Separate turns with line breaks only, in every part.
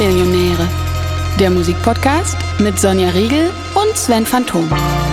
Popmillionäre, der Musikpodcast mit Sonja Riegel und Sven Phantom.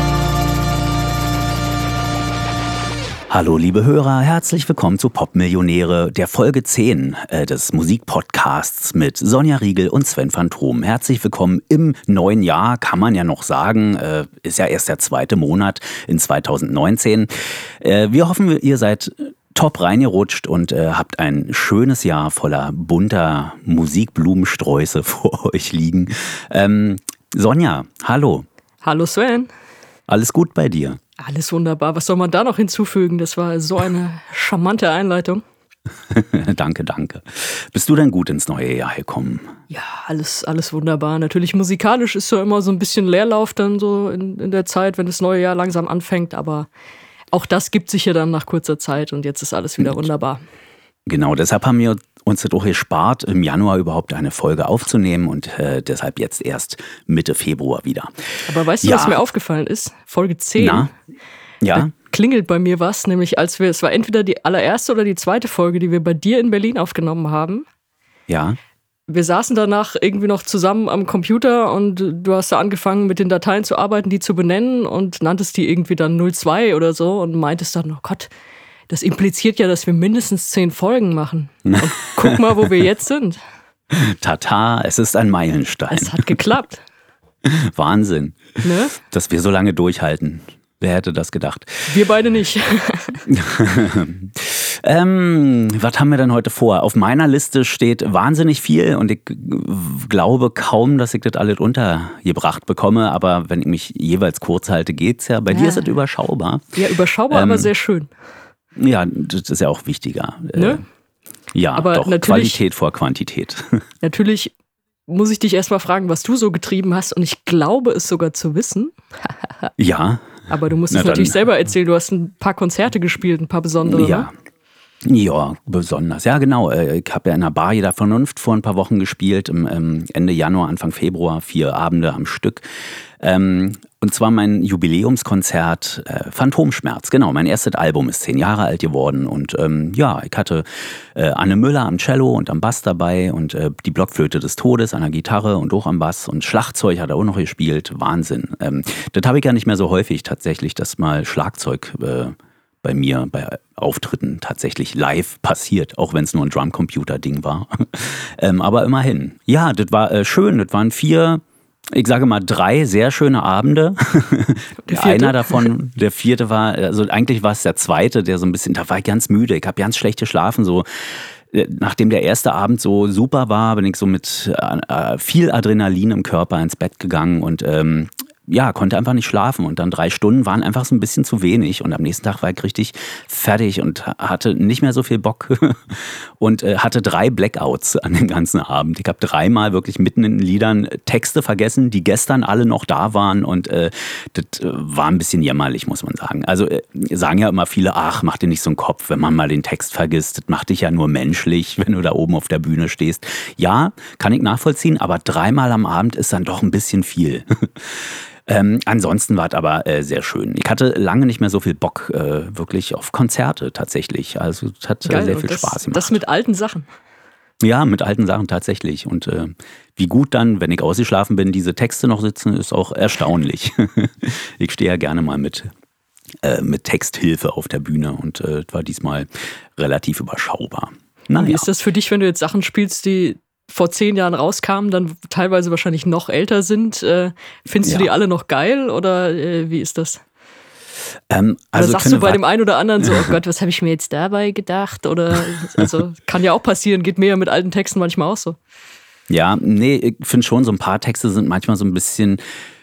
Hallo liebe Hörer, herzlich willkommen zu Popmillionäre, der Folge 10 des Musikpodcasts mit Sonja Riegel und Sven Phantom. Herzlich willkommen im neuen Jahr, kann man ja noch sagen, ist ja erst der zweite Monat in 2019. Wir hoffen, ihr seid top reingerutscht und habt ein schönes Jahr voller bunter Musikblumensträuße vor euch liegen. Sonja, hallo.
Hallo Sven.
Alles gut bei dir?
Alles wunderbar. Was soll man da noch hinzufügen? Das war so eine charmante Einleitung.
Danke. Bist du denn gut ins neue Jahr gekommen?
Ja, alles wunderbar. Natürlich musikalisch ist ja immer so ein bisschen Leerlauf dann so in der Zeit, wenn das neue Jahr langsam anfängt. Aber auch das gibt sich ja dann nach kurzer Zeit und jetzt ist alles wieder wunderbar.
Genau, deshalb haben wir uns doch gespart, im Januar überhaupt eine Folge aufzunehmen und deshalb jetzt erst Mitte Februar wieder.
Aber weißt du, was mir aufgefallen ist? Folge 10.
Na? Ja.
Da klingelt bei mir was, nämlich es war entweder die allererste oder die zweite Folge, die wir bei dir in Berlin aufgenommen haben.
Ja.
Wir saßen danach irgendwie noch zusammen am Computer und du hast da angefangen mit den Dateien zu arbeiten, die zu benennen und nanntest die irgendwie dann 02 oder so und meintest dann, oh Gott, das impliziert ja, dass wir mindestens 10 Folgen machen. Und guck mal, wo wir jetzt sind.
Tata, es ist ein Meilenstein.
Es hat geklappt.
Wahnsinn,
Ne?
dass wir so lange durchhalten. Wer hätte das gedacht?
Wir beide nicht.
Was haben wir denn heute vor? Auf meiner Liste steht wahnsinnig viel und ich glaube kaum, dass ich das alles untergebracht bekomme. Aber wenn ich mich jeweils kurz halte, geht's ja. Bei dir ist es überschaubar.
Ja, überschaubar, aber sehr schön.
Ja, das ist ja auch wichtiger.
Ne?
Ja,
aber
doch, Qualität vor Quantität.
Natürlich muss ich dich erstmal fragen, was du so getrieben hast. Und ich glaube es sogar zu wissen.
Ja.
Aber du musst es natürlich selber erzählen. Du hast ein paar Konzerte gespielt, ein paar besondere.
Ja.
Ne?
Ja, besonders. Ja, genau. Ich habe ja in der Bar der Vernunft vor ein paar Wochen gespielt, Ende Januar, Anfang Februar, 4 Abende am Stück. Und zwar mein Jubiläumskonzert Phantomschmerz. Genau, mein erstes Album ist 10 Jahre alt geworden. Und ich hatte Anne Müller am Cello und am Bass dabei und die Blockflöte des Todes an der Gitarre und auch am Bass. Und Schlagzeug hat er auch noch gespielt. Wahnsinn. Das habe ich ja nicht mehr so häufig tatsächlich, dass mal Schlagzeug bei mir bei Auftritten tatsächlich live passiert, auch wenn es nur ein Drumcomputer-Ding war. Aber immerhin. Ja, das war schön. Das waren 4, ich sage mal 3 sehr schöne Abende. Einer davon, der 4. war, also eigentlich war es der 2., der so ein bisschen, da war ich ganz müde. Ich habe ganz schlecht geschlafen, so. Nachdem der erste Abend so super war, bin ich so mit viel Adrenalin im Körper ins Bett gegangen und konnte einfach nicht schlafen. Und dann 3 Stunden waren einfach so ein bisschen zu wenig. Und am nächsten Tag war ich richtig fertig und hatte nicht mehr so viel Bock. Und hatte 3 Blackouts an dem ganzen Abend. Ich habe 3-mal wirklich mitten in den Liedern Texte vergessen, die gestern alle noch da waren. Und das war ein bisschen jämmerlich, muss man sagen. Also sagen ja immer viele, ach, mach dir nicht so einen Kopf, wenn man mal den Text vergisst. Das macht dich ja nur menschlich, wenn du da oben auf der Bühne stehst. Ja, kann ich nachvollziehen, aber 3-mal am Abend ist dann doch ein bisschen viel. Ansonsten war es aber sehr schön. Ich hatte lange nicht mehr so viel Bock wirklich auf Konzerte tatsächlich. Also es hat sehr viel Spaß gemacht.
Das mit alten Sachen.
Ja, mit alten Sachen tatsächlich. Und wie gut dann, wenn ich ausgeschlafen bin, diese Texte noch sitzen, ist auch erstaunlich. Ich stehe ja gerne mal mit Texthilfe auf der Bühne und es war diesmal relativ überschaubar. Naja.
Wie ist das für dich, wenn du jetzt Sachen spielst, die vor 10 Jahren rauskamen, dann teilweise wahrscheinlich noch älter sind? Findest du die alle noch geil oder wie ist das? Oder sagst du bei dem einen oder anderen so, oh Gott, was habe ich mir jetzt dabei gedacht? Oder also kann ja auch passieren, geht mir ja mit alten Texten manchmal auch so.
Ja, nee, ich finde schon, so ein paar Texte sind manchmal so ein bisschen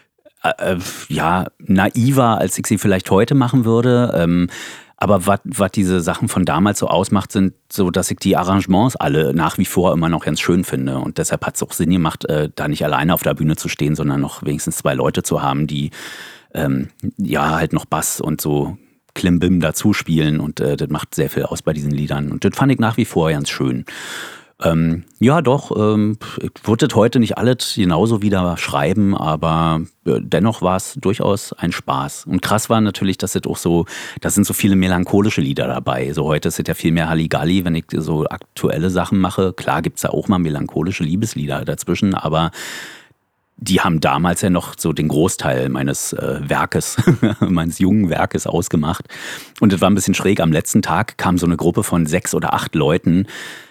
naiver, als ich sie vielleicht heute machen würde. Aber was diese Sachen von damals so ausmacht, sind so, dass ich die Arrangements alle nach wie vor immer noch ganz schön finde. Und deshalb hat es auch Sinn gemacht, da nicht alleine auf der Bühne zu stehen, sondern noch wenigstens 2 Leute zu haben, die halt noch Bass und so Klimbim dazu spielen. Und das macht sehr viel aus bei diesen Liedern. Und das fand ich nach wie vor ganz schön. Ja, doch. Ich würde heute nicht alles genauso wieder schreiben, aber dennoch war es durchaus ein Spaß. Und krass war natürlich, dass es auch so, da sind so viele melancholische Lieder dabei. So heute ist es ja viel mehr Halligalli, wenn ich so aktuelle Sachen mache. Klar gibt's da auch mal melancholische Liebeslieder dazwischen, aber die haben damals ja noch so den Großteil meines Werkes, meines jungen Werkes ausgemacht. Und es war ein bisschen schräg. Am letzten Tag kam so eine Gruppe von 6 oder 8 Leuten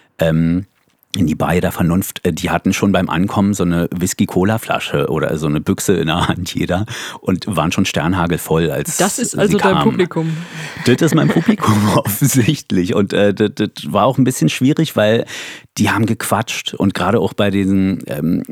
in die Bar der Vernunft. Die hatten schon beim Ankommen so eine Whisky-Cola-Flasche oder so eine Büchse in der Hand jeder und waren schon sternhagelvoll, als
das ist also dein Publikum.
Das ist mein Publikum offensichtlich. Und das war auch ein bisschen schwierig, weil die haben gequatscht. Und gerade auch bei diesen,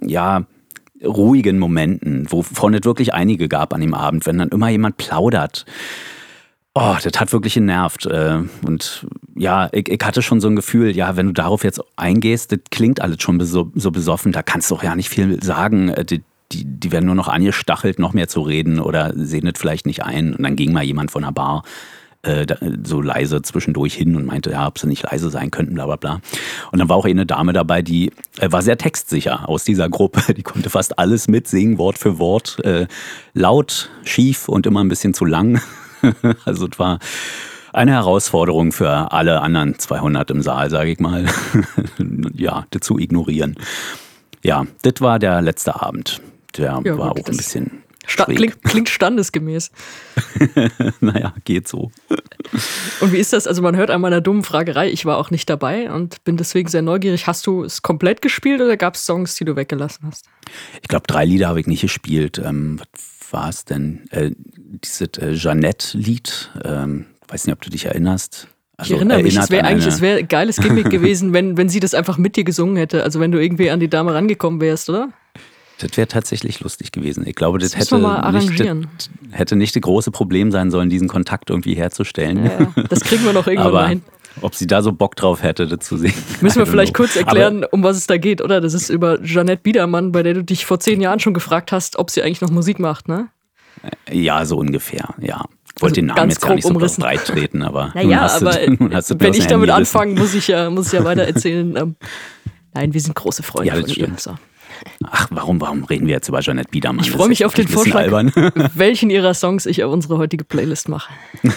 ruhigen Momenten, wovon es wirklich einige gab an dem Abend, wenn dann immer jemand plaudert. Oh, das hat wirklich genervt. Und ja, ich hatte schon so ein Gefühl, ja, wenn du darauf jetzt eingehst, das klingt alles schon so besoffen, da kannst du auch ja nicht viel sagen. Die werden nur noch angestachelt, noch mehr zu reden oder sehen das vielleicht nicht ein. Und dann ging mal jemand von der Bar so leise zwischendurch hin und meinte, ja, ob sie nicht leise sein könnten, bla bla bla. Und dann war auch eine Dame dabei, die war sehr textsicher aus dieser Gruppe. Die konnte fast alles mitsingen, Wort für Wort. Laut, schief und immer ein bisschen zu lang. Also es war eine Herausforderung für alle anderen 200 im Saal, sage ich mal, ja, das zu ignorieren. Ja, das war der letzte Abend. Der war gut, auch ein bisschen schräg.
Klingt standesgemäß.
Naja, geht so.
Und wie ist das? Also man hört an meiner dummen Fragerei, ich war auch nicht dabei und bin deswegen sehr neugierig. Hast du es komplett gespielt oder gab es Songs, die du weggelassen hast?
Ich glaube, 3 Lieder habe ich nicht gespielt. Was war es denn? Dieses Jeanette-Lied, weiß nicht, ob du dich erinnerst.
Also, ich erinnere mich, es wäre ein geiles Gimmick gewesen, wenn sie das einfach mit dir gesungen hätte. Also wenn du irgendwie an die Dame rangekommen wärst, oder?
Das wäre tatsächlich lustig gewesen. Ich glaube, das
hätte
nicht das große Problem sein sollen, diesen Kontakt irgendwie herzustellen.
Ja, das kriegen wir noch irgendwann mal hin.
Ob sie da so Bock drauf hätte, das zu singen.
Müssen wir vielleicht kurz erklären, um was es da geht, oder? Das ist über Jeanette Biedermann, bei der du dich vor 10 Jahren schon gefragt hast, ob sie eigentlich noch Musik macht, ne?
Ja, so ungefähr, ja. Ich wollte den Namen jetzt gar nicht so breit treten, aber
wenn ich damit anfange, muss ich ja weiter erzählen. Nein, wir sind große Freunde von ihr. So.
Ach, warum reden wir jetzt über Jeanette Biedermann?
Ich freue mich auf den Vorschlag, welchen ihrer Songs ich auf unsere heutige Playlist mache.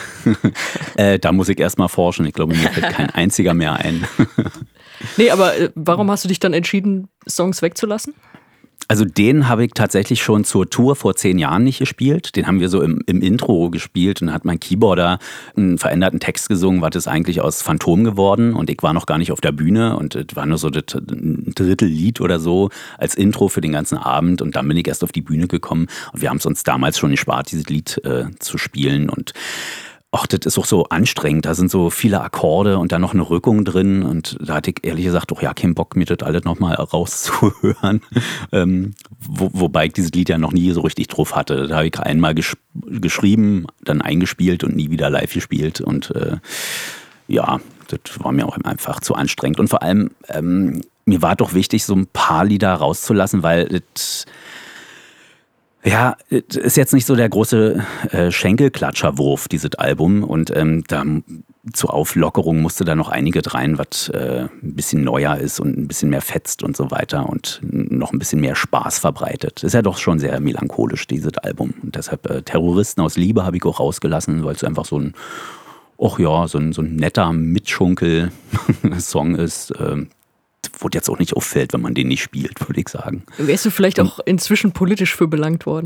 Da muss ich erstmal forschen. Ich glaube, mir fällt kein einziger mehr ein.
Nee, aber warum hast du dich dann entschieden, Songs wegzulassen?
Also den habe ich tatsächlich schon zur Tour vor 10 Jahren nicht gespielt. Den haben wir so im Intro gespielt und dann hat mein Keyboarder einen veränderten Text gesungen, was ist eigentlich aus Phantom geworden und ich war noch gar nicht auf der Bühne und es war nur so ein Drittellied oder so als Intro für den ganzen Abend und dann bin ich erst auf die Bühne gekommen und wir haben es uns damals schon gespart, dieses Lied zu spielen und ach, das ist auch so anstrengend. Da sind so viele Akkorde und dann noch eine Rückung drin. Und da hatte ich ehrlich gesagt auch ja keinen Bock, mir das alles nochmal rauszuhören. Wobei ich dieses Lied ja noch nie so richtig drauf hatte. Da habe ich einmal geschrieben, dann eingespielt und nie wieder live gespielt. Und ja, das war mir auch einfach zu anstrengend. Und vor allem, mir war doch wichtig, so ein paar Lieder rauszulassen, weil das ja, ist jetzt nicht so der große Schenkelklatscherwurf, dieses Album. Und da zur Auflockerung musste da noch einiges rein, was ein bisschen neuer ist und ein bisschen mehr fetzt und so weiter und noch ein bisschen mehr Spaß verbreitet. Ist ja doch schon sehr melancholisch, dieses Album. Und deshalb Terroristen aus Liebe habe ich auch rausgelassen, weil es einfach so ein netter Mitschunkel-Song ist. Wo jetzt auch nicht auffällt, wenn man den nicht spielt, würde ich sagen.
Wärst du vielleicht auch inzwischen politisch für belangt worden?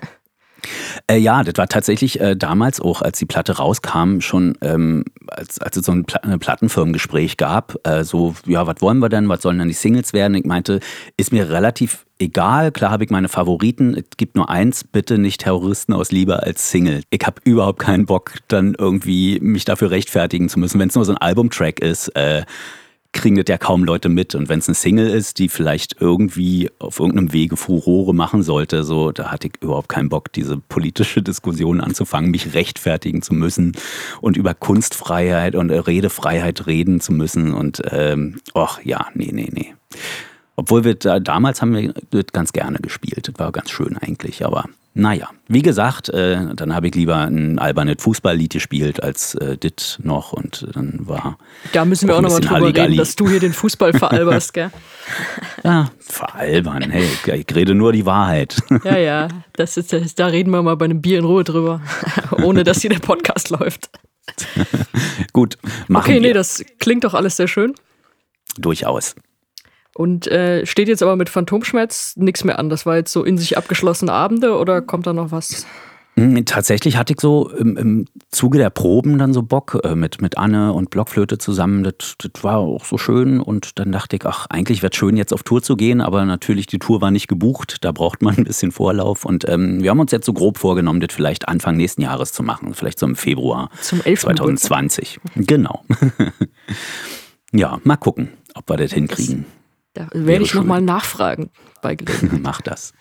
Ja, das war tatsächlich damals auch, als die Platte rauskam, schon als es so ein Plattenfirmengespräch gab, so, ja, was wollen wir denn, was sollen denn die Singles werden? Ich meinte, ist mir relativ egal, klar habe ich meine Favoriten, es gibt nur eins, bitte nicht Terroristen aus Liebe als Single. Ich habe überhaupt keinen Bock, dann irgendwie mich dafür rechtfertigen zu müssen, wenn es nur so ein Albumtrack ist, kriegen das ja kaum Leute mit. Und wenn es eine Single ist, die vielleicht irgendwie auf irgendeinem Wege Furore machen sollte, so, da hatte ich überhaupt keinen Bock, diese politische Diskussion anzufangen, mich rechtfertigen zu müssen und über Kunstfreiheit und Redefreiheit reden zu müssen. Und nee. Obwohl damals haben wir das ganz gerne gespielt. Das war ganz schön eigentlich, aber Naja, wie gesagt, dann habe ich lieber ein albernes Fußballlied gespielt als dit noch und dann war.
Da müssen wir auch nochmal drüber reden, dass du hier den Fußball veralberst, gell?
Ja, veralbern, hey, ich rede nur die Wahrheit.
Ja, da reden wir mal bei einem Bier in Ruhe drüber, ohne dass hier der Podcast läuft.
Gut, machen wir.
Okay, nee, das klingt doch alles sehr schön.
Durchaus.
Und steht jetzt aber mit Phantomschmerz nichts mehr an. Das war jetzt so in sich abgeschlossene Abende oder kommt da noch was?
Tatsächlich hatte ich so im Zuge der Proben dann so Bock mit Anne und Blockflöte zusammen. Das war auch so schön und dann dachte ich, ach, eigentlich wäre es schön, jetzt auf Tour zu gehen, aber natürlich, die Tour war nicht gebucht. Da braucht man ein bisschen Vorlauf und wir haben uns jetzt so grob vorgenommen, das vielleicht Anfang nächsten Jahres zu machen. Vielleicht so im Februar
zum 11.
2020. Genau. Ja, mal gucken, ob wir das hinkriegen.
Da werde ich nochmal nachfragen bei Gelegenheit.
Mach das.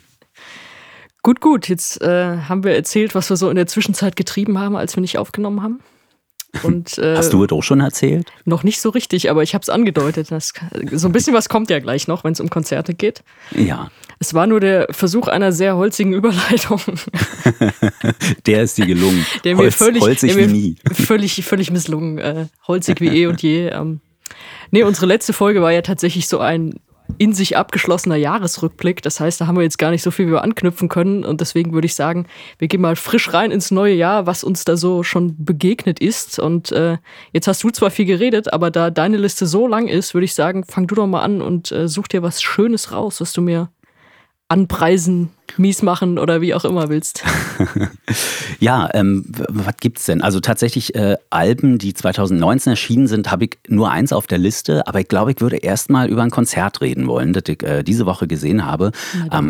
Gut. Jetzt haben wir erzählt, was wir so in der Zwischenzeit getrieben haben, als wir nicht aufgenommen haben. Und,
hast du es auch schon erzählt?
Noch nicht so richtig, aber ich habe es angedeutet. So ein bisschen was kommt ja gleich noch, wenn es um Konzerte geht.
Ja.
Es war nur der Versuch einer sehr holzigen Überleitung.
Der ist dir gelungen.
Der mir
holzig wie nie.
Völlig misslungen. Holzig wie eh und je. Nee, unsere letzte Folge war ja tatsächlich so ein in sich abgeschlossener Jahresrückblick. Das heißt, da haben wir jetzt gar nicht so viel, wie wir anknüpfen können. Und deswegen würde ich sagen, wir gehen mal frisch rein ins neue Jahr, was uns da so schon begegnet ist. Und jetzt hast du zwar viel geredet, aber da deine Liste so lang ist, würde ich sagen, fang du doch mal an und such dir was Schönes raus, was du mir anpreisen, mies machen oder wie auch immer willst.
Ja, was gibt's denn? Also tatsächlich Alben, die 2019 erschienen sind, habe ich nur eins auf der Liste, aber ich glaube, ich würde erst mal über ein Konzert reden wollen, das ich diese Woche gesehen habe. Am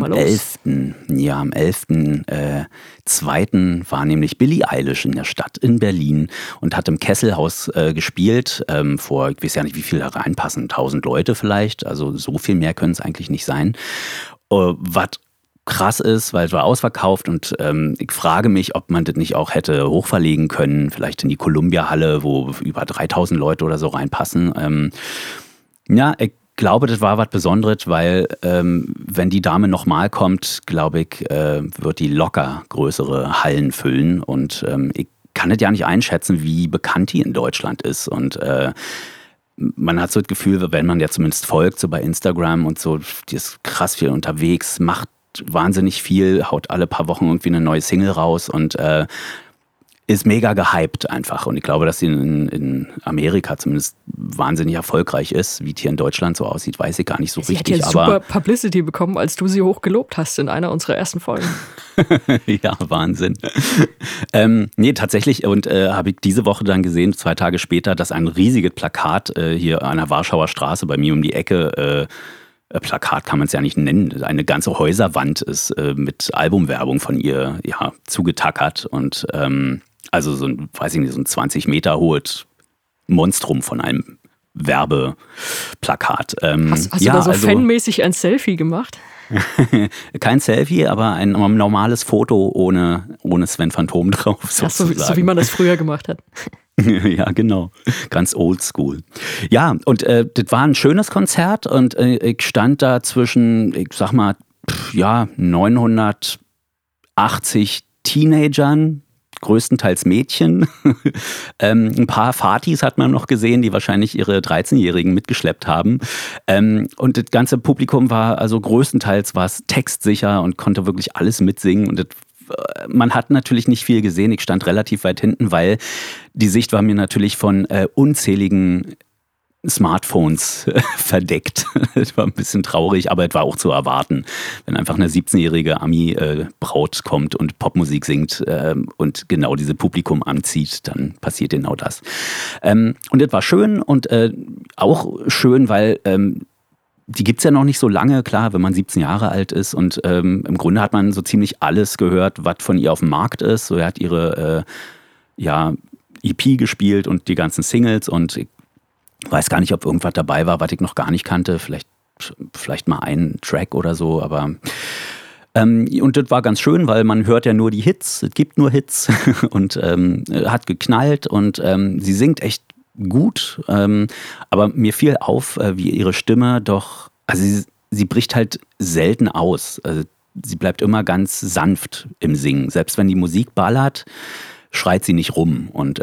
11.2. war nämlich Billie Eilish in der Stadt in Berlin und hat im Kesselhaus gespielt, vor, ich weiß ja nicht, wie viel da reinpassen, 1000 Leute vielleicht, also so viel mehr können es eigentlich nicht sein. Was krass ist, weil es war ausverkauft und ich frage mich, ob man das nicht auch hätte hochverlegen können, vielleicht in die Columbia-Halle, wo über 3000 Leute oder so reinpassen. Ja, ich glaube, das war was Besonderes, weil wenn die Dame nochmal kommt, glaube ich, wird die locker größere Hallen füllen und ich kann das ja nicht einschätzen, wie bekannt die in Deutschland ist und man hat so das Gefühl, wenn man ja zumindest folgt, so bei Instagram und so, die ist krass viel unterwegs, macht wahnsinnig viel, haut alle paar Wochen irgendwie eine neue Single raus und ist mega gehypt einfach. Und ich glaube, dass sie in Amerika zumindest wahnsinnig erfolgreich ist. Wie es hier in Deutschland so aussieht, weiß ich gar nicht so
sie
richtig.
Sie hat ja super Publicity bekommen, als du sie hochgelobt hast in einer unserer ersten Folgen.
Ja, Wahnsinn. Nee, tatsächlich. Und habe ich diese Woche dann gesehen, 2 Tage später, dass ein riesiges Plakat hier an der Warschauer Straße bei mir um die Ecke Plakat kann man es ja nicht nennen. Eine ganze Häuserwand ist mit Albumwerbung von ihr zugetackert und also so ein, weiß ich nicht, so ein 20 Meter hohes Monstrum von einem Werbeplakat.
Hast du da so fanmäßig ein Selfie gemacht?
Kein Selfie, aber ein normales Foto ohne Sven Phantom drauf.
So wie man das früher gemacht hat.
Ja, genau. Ganz oldschool. Ja, und das war ein schönes Konzert und ich stand da zwischen, ich sag mal, 980 Teenagern, größtenteils Mädchen. Ein paar Fatis hat man noch gesehen, die wahrscheinlich ihre 13-Jährigen mitgeschleppt haben. Und das ganze Publikum war, also größtenteils war es textsicher und konnte wirklich alles mitsingen. Und man hat natürlich nicht viel gesehen. Ich stand relativ weit hinten, weil die Sicht war mir natürlich von unzähligen Smartphones verdeckt. Das war ein bisschen traurig, aber es war auch zu erwarten. Wenn einfach eine 17-jährige Ami-Braut kommt und Popmusik singt und genau dieses Publikum anzieht, dann passiert genau das. Und das war schön und auch schön, weil die gibt's ja noch nicht so lange, klar, wenn man 17 Jahre alt ist und im Grunde hat man so ziemlich alles gehört, was von ihr auf dem Markt ist. So, er hat ihre EP gespielt und die ganzen Singles und ich weiß gar nicht, ob irgendwas dabei war, was ich noch gar nicht kannte. Vielleicht mal einen Track oder so, aber und das war ganz schön, weil man hört ja nur die Hits, es gibt nur Hits und hat geknallt und sie singt echt gut, aber mir fiel auf, wie ihre Stimme doch, also sie bricht halt selten aus. Also sie bleibt immer ganz sanft im Singen. Selbst wenn die Musik ballert, schreit sie nicht rum. Und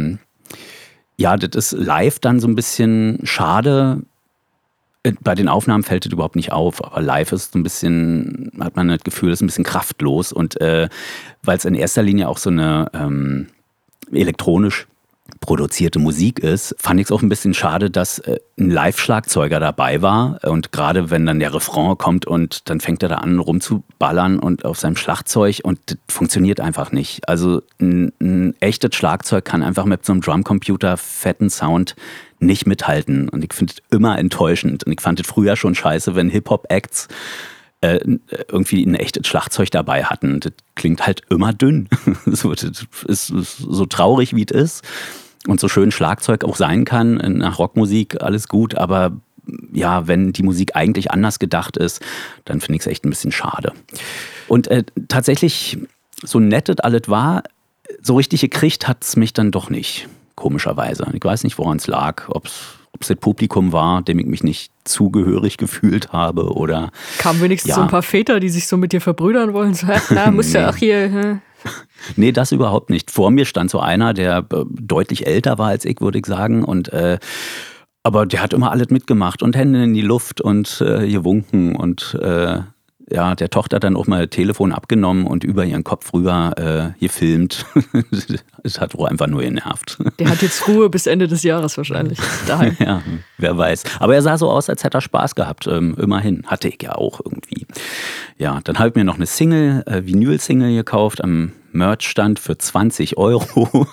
ja, das ist live dann so ein bisschen schade. Bei den Aufnahmen fällt das überhaupt nicht auf, aber live ist so ein bisschen, hat man das Gefühl, ist ein bisschen kraftlos. Und weil es in erster Linie auch so eine elektronisch produzierte Musik ist, fand ich es auch ein bisschen schade, dass ein Live-Schlagzeuger dabei war. Und gerade wenn dann der Refrain kommt und dann fängt er da an rumzuballern und auf seinem Schlagzeug und das funktioniert einfach nicht. Also ein echtes Schlagzeug kann einfach mit so einem Drumcomputer fetten Sound nicht mithalten. Und ich finde es immer enttäuschend. Und ich fand es früher schon scheiße, wenn Hip-Hop-Acts irgendwie ein echtes Schlagzeug dabei hatten. Das klingt halt immer dünn. Das ist so traurig, wie es ist. Und so schön Schlagzeug auch sein kann, nach Rockmusik alles gut, aber ja, wenn die Musik eigentlich anders gedacht ist, dann finde ich es echt ein bisschen schade. Und tatsächlich, so nett das alles war, so richtig gekriegt hat es mich dann doch nicht, komischerweise. Ich weiß nicht, woran es lag, ob es das Publikum war, dem ich mich nicht zugehörig gefühlt habe oder...
Kamen wenigstens so ein paar Väter, die sich so mit dir verbrüdern wollen, so, na, musst du auch hier...
Nee, das überhaupt nicht. Vor mir stand so einer, der deutlich älter war als ich, würde ich sagen. Und aber der hat immer alles mitgemacht und Hände in die Luft und gewunken und ja, der Tochter dann auch mal Telefon abgenommen und über ihren Kopf rüber gefilmt. Es hat auch einfach nur genervt.
Der hat jetzt Ruhe bis Ende des Jahres wahrscheinlich daheim.
Ja, wer weiß. Aber er sah so aus, als hätte er Spaß gehabt. Immerhin. Hatte ich ja auch irgendwie. Ja, dann habe ich mir noch eine Single, Vinyl-Single gekauft am Merch-Stand für 20 €.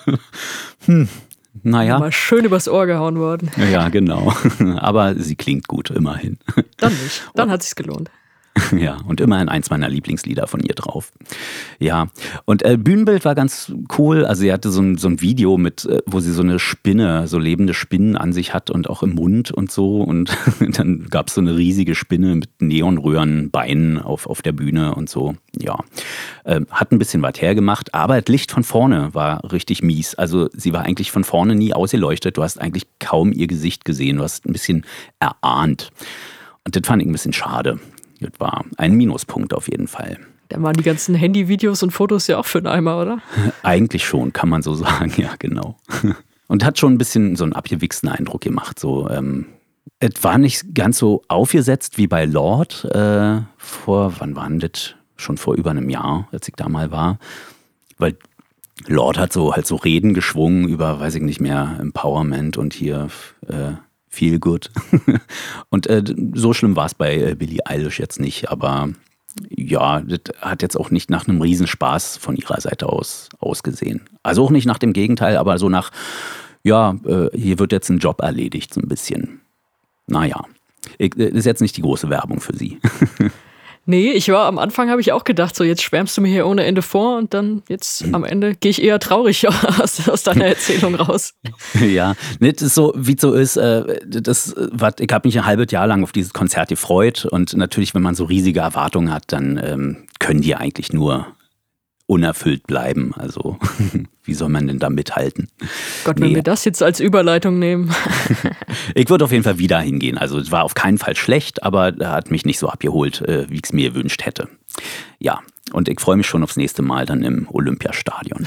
Naja.
Mal schön übers Ohr gehauen worden.
Ja, genau. Aber sie klingt gut, immerhin.
Dann nicht. Dann hat es sich gelohnt.
Ja, und immerhin eins meiner Lieblingslieder von ihr drauf. Ja, und Bühnenbild war ganz cool. Also sie hatte so ein Video mit, wo sie so eine Spinne, so lebende Spinnen an sich hat und auch im Mund und so. Und dann gab es so eine riesige Spinne mit Neonröhrenbeinen auf der Bühne und so. Ja, hat ein bisschen was hergemacht, aber das Licht von vorne war richtig mies. Also sie war eigentlich von vorne nie ausgeleuchtet. Du hast eigentlich kaum ihr Gesicht gesehen. Du hast ein bisschen erahnt. Und das fand ich ein bisschen schade. Das war ein Minuspunkt auf jeden Fall.
Da waren die ganzen Handyvideos und Fotos ja auch für den Eimer, oder?
Eigentlich schon, kann man so sagen, ja, genau. Und hat schon ein bisschen so einen abgewichsten Eindruck gemacht. So, es war nicht ganz so aufgesetzt wie bei Lord wann war das? Schon vor über einem Jahr, als ich da mal war. Weil Lord hat so Reden geschwungen über, weiß ich nicht mehr, Empowerment und hier Feel Good. Und so schlimm war es bei Billie Eilish jetzt nicht, aber ja, das hat jetzt auch nicht nach einem Riesenspaß von ihrer Seite aus ausgesehen. Also auch nicht nach dem Gegenteil, aber so nach, ja, hier wird jetzt ein Job erledigt, so ein bisschen. Naja, ist jetzt nicht die große Werbung für sie.
Nee, am Anfang habe ich auch gedacht, so jetzt schwärmst du mir hier ohne Ende vor und dann jetzt am Ende gehe ich eher traurig aus deiner Erzählung raus.
Ja, das ist so, wie es so ist, ich habe mich ein halbes Jahr lang auf dieses Konzert gefreut und natürlich, wenn man so riesige Erwartungen hat, dann können die eigentlich nur unerfüllt bleiben. Also wie soll man denn da mithalten?
Gott, wenn wir das jetzt als Überleitung nehmen.
Ich würde auf jeden Fall wieder hingehen. Also es war auf keinen Fall schlecht, aber er hat mich nicht so abgeholt, wie ich es mir gewünscht hätte. Ja, und ich freue mich schon aufs nächste Mal dann im Olympiastadion.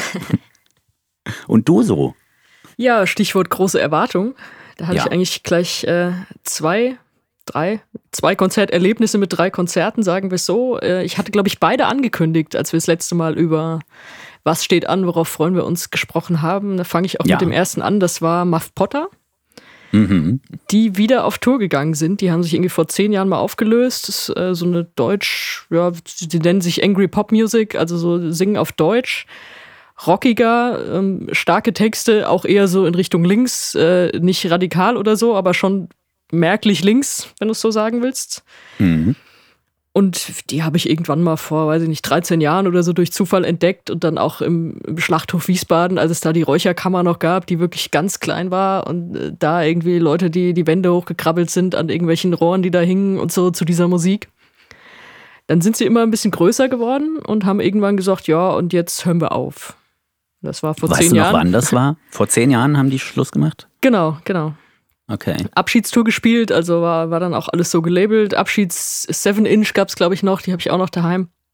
Und du so?
Ja, Stichwort große Erwartung. Da hatte ich eigentlich gleich zwei Konzerterlebnisse mit 3 Konzerten, sagen wir es so. Ich hatte, glaube ich, beide angekündigt, als wir das letzte Mal über was steht an, worauf freuen wir uns gesprochen haben. Da fange ich auch mit dem ersten an, das war Muff Potter, die wieder auf Tour gegangen sind. Die haben sich irgendwie vor 10 Jahren mal aufgelöst. Das ist so eine die nennen sich Angry Pop Music, also so singen auf Deutsch. Rockiger, starke Texte, auch eher so in Richtung links, nicht radikal oder so, aber schon merklich links, wenn du es so sagen willst. Mhm. Und die habe ich irgendwann mal vor, 13 Jahren oder so durch Zufall entdeckt und dann auch im Schlachthof Wiesbaden, als es da die Räucherkammer noch gab, die wirklich ganz klein war und da irgendwie Leute, die die Wände hochgekrabbelt sind an irgendwelchen Rohren, die da hingen und so zu dieser Musik. Dann sind sie immer ein bisschen größer geworden und haben irgendwann gesagt, ja, und jetzt hören wir auf. Das war vor 10 Jahren.
Weißt du noch, wann das war? Vor 10 Jahren haben die Schluss gemacht?
Genau.
Okay.
Abschiedstour gespielt, also war dann auch alles so gelabelt. Abschieds 7-Inch gab es, glaube ich, noch, die habe ich auch noch daheim.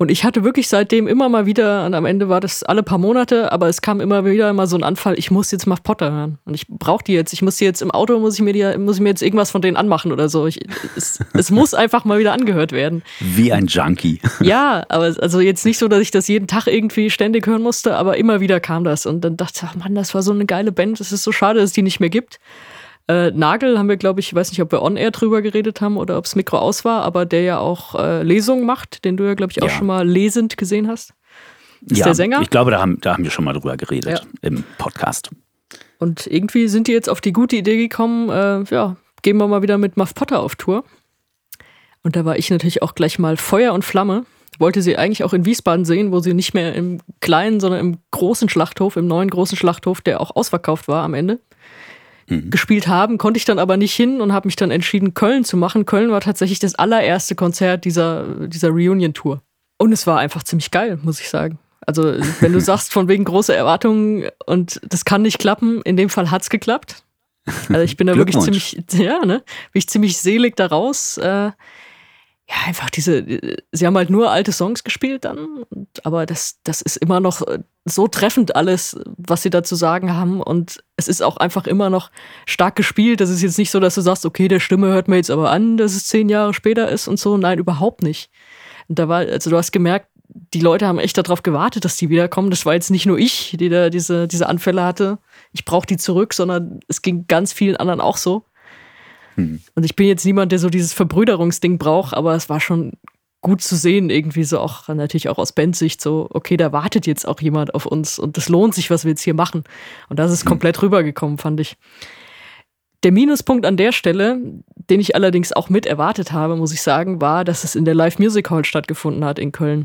Und ich hatte wirklich seitdem immer mal wieder, und am Ende war das alle paar Monate, aber es kam immer wieder so ein Anfall, ich muss jetzt Muff Potter hören. Und ich brauche die jetzt, ich muss die jetzt im Auto, muss ich mir jetzt irgendwas von denen anmachen oder so. Es muss einfach mal wieder angehört werden.
Wie ein Junkie.
Ja, aber also jetzt nicht so, dass ich das jeden Tag irgendwie ständig hören musste, aber immer wieder kam das. Und dann dachte ich, ach Mann, das war so eine geile Band, es ist so schade, dass es die nicht mehr gibt. Nagel haben wir, glaube ich weiß nicht, ob wir on-air drüber geredet haben oder ob das Mikro aus war, aber der ja auch Lesungen macht, den du ja, glaube ich, auch schon mal lesend gesehen hast. Ist der Sänger?
Ich glaube, da haben wir schon mal drüber geredet im Podcast.
Und irgendwie sind die jetzt auf die gute Idee gekommen, gehen wir mal wieder mit Muff Potter auf Tour. Und da war ich natürlich auch gleich mal Feuer und Flamme. Wollte sie eigentlich auch in Wiesbaden sehen, wo sie nicht mehr im kleinen, sondern im großen Schlachthof, im neuen großen Schlachthof, der auch ausverkauft war am Ende, gespielt haben, konnte ich dann aber nicht hin und habe mich dann entschieden, Köln zu machen. Köln war tatsächlich das allererste Konzert dieser Reunion-Tour. Und es war einfach ziemlich geil, muss ich sagen. Also wenn du sagst, von wegen große Erwartungen und das kann nicht klappen, in dem Fall hat's geklappt. Also ich bin da wirklich ziemlich selig da raus. Einfach sie haben halt nur alte Songs gespielt dann, aber das ist immer noch so treffend alles, was sie da zu sagen haben und es ist auch einfach immer noch stark gespielt. Das ist jetzt nicht so, dass du sagst, okay, der Stimme hört mir jetzt aber an, dass es 10 Jahre später ist und so. Nein, überhaupt nicht. Und du hast gemerkt, die Leute haben echt darauf gewartet, dass die wiederkommen. Das war jetzt nicht nur ich, die da diese Anfälle hatte. Ich brauche die zurück, sondern es ging ganz vielen anderen auch so. Und ich bin jetzt niemand, der so dieses Verbrüderungsding braucht, aber es war schon gut zu sehen, irgendwie so auch, natürlich auch aus Bandsicht, so, okay, da wartet jetzt auch jemand auf uns und das lohnt sich, was wir jetzt hier machen. Und das ist komplett rübergekommen, fand ich. Der Minuspunkt an der Stelle, den ich allerdings auch mit erwartet habe, muss ich sagen, war, dass es in der Live Music Hall stattgefunden hat in Köln.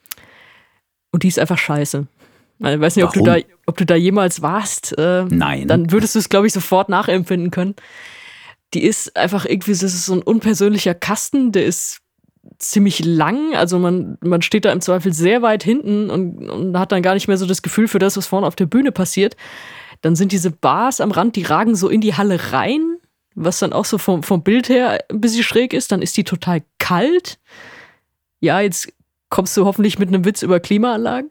Und die ist einfach scheiße. Ich weiß nicht, ob du da jemals warst.
Nein.
Dann würdest du es, glaube ich, sofort nachempfinden können. Die ist einfach irgendwie, das ist so ein unpersönlicher Kasten, der ist ziemlich lang, also man steht da im Zweifel sehr weit hinten und hat dann gar nicht mehr so das Gefühl für das, was vorne auf der Bühne passiert. Dann sind diese Bars am Rand, die ragen so in die Halle rein, was dann auch so vom Bild her ein bisschen schräg ist, dann ist die total kalt. Ja, jetzt kommst du hoffentlich mit einem Witz über Klimaanlagen.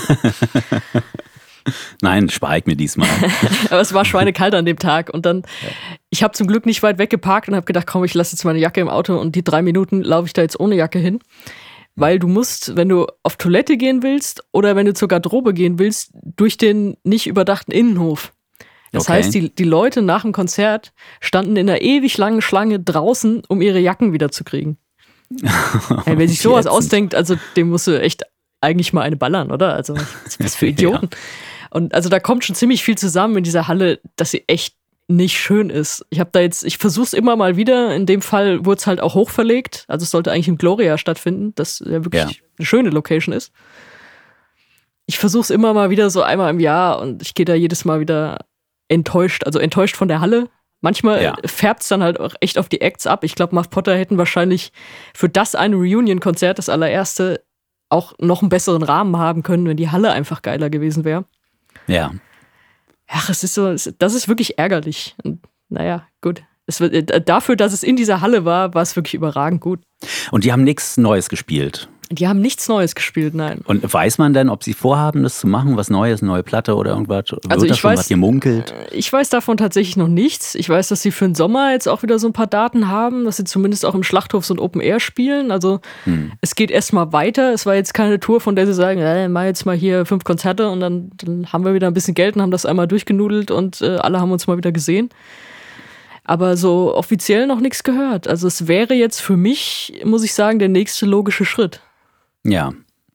Nein, spare ich mir diesmal.
Aber es war schweinekalt an dem Tag und dann, ich habe zum Glück nicht weit weg geparkt und habe gedacht, komm, ich lasse jetzt meine Jacke im Auto und die 3 Minuten laufe ich da jetzt ohne Jacke hin. Weil du musst, wenn du auf Toilette gehen willst oder wenn du zur Garderobe gehen willst, durch den nicht überdachten Innenhof. Das heißt, die Leute nach dem Konzert standen in einer ewig langen Schlange draußen, um ihre Jacken wieder zu kriegen. Wer sich sowas ausdenkt, also dem musst du echt eigentlich mal eine ballern, oder? Also was für Idioten. Ja. Und also da kommt schon ziemlich viel zusammen in dieser Halle, dass sie echt nicht schön ist. Ich versuche es immer mal wieder. In dem Fall wurde es halt auch hochverlegt. Also es sollte eigentlich im Gloria stattfinden, das ja wirklich eine schöne Location ist. Ich versuche es immer mal wieder so einmal im Jahr und ich gehe da jedes Mal wieder enttäuscht von der Halle. Manchmal färbt es dann halt auch echt auf die Acts ab. Ich glaube, Muff Potter hätten wahrscheinlich für das eine Reunion-Konzert, das allererste, auch noch einen besseren Rahmen haben können, wenn die Halle einfach geiler gewesen wäre.
Ja.
Ach, das ist wirklich ärgerlich. Und, naja, gut. Dafür, dass es in dieser Halle war es wirklich überragend gut.
Und die haben nichts Neues gespielt?
Die haben nichts Neues gespielt, nein.
Und weiß man denn, ob sie vorhaben, das zu machen, was Neues, neue Platte oder irgendwas?
Also
wird da schon was gemunkelt?
Ich weiß davon tatsächlich noch nichts. Ich weiß, dass sie für den Sommer jetzt auch wieder so ein paar Daten haben, dass sie zumindest auch im Schlachthof so ein Open Air spielen. Also es geht erstmal weiter. Es war jetzt keine Tour, von der sie sagen, mach jetzt mal hier 5 Konzerte und dann haben wir wieder ein bisschen Geld und haben das einmal durchgenudelt und alle haben uns mal wieder gesehen. Aber so offiziell noch nichts gehört. Also es wäre jetzt für mich, muss ich sagen, der nächste logische Schritt.
Ja.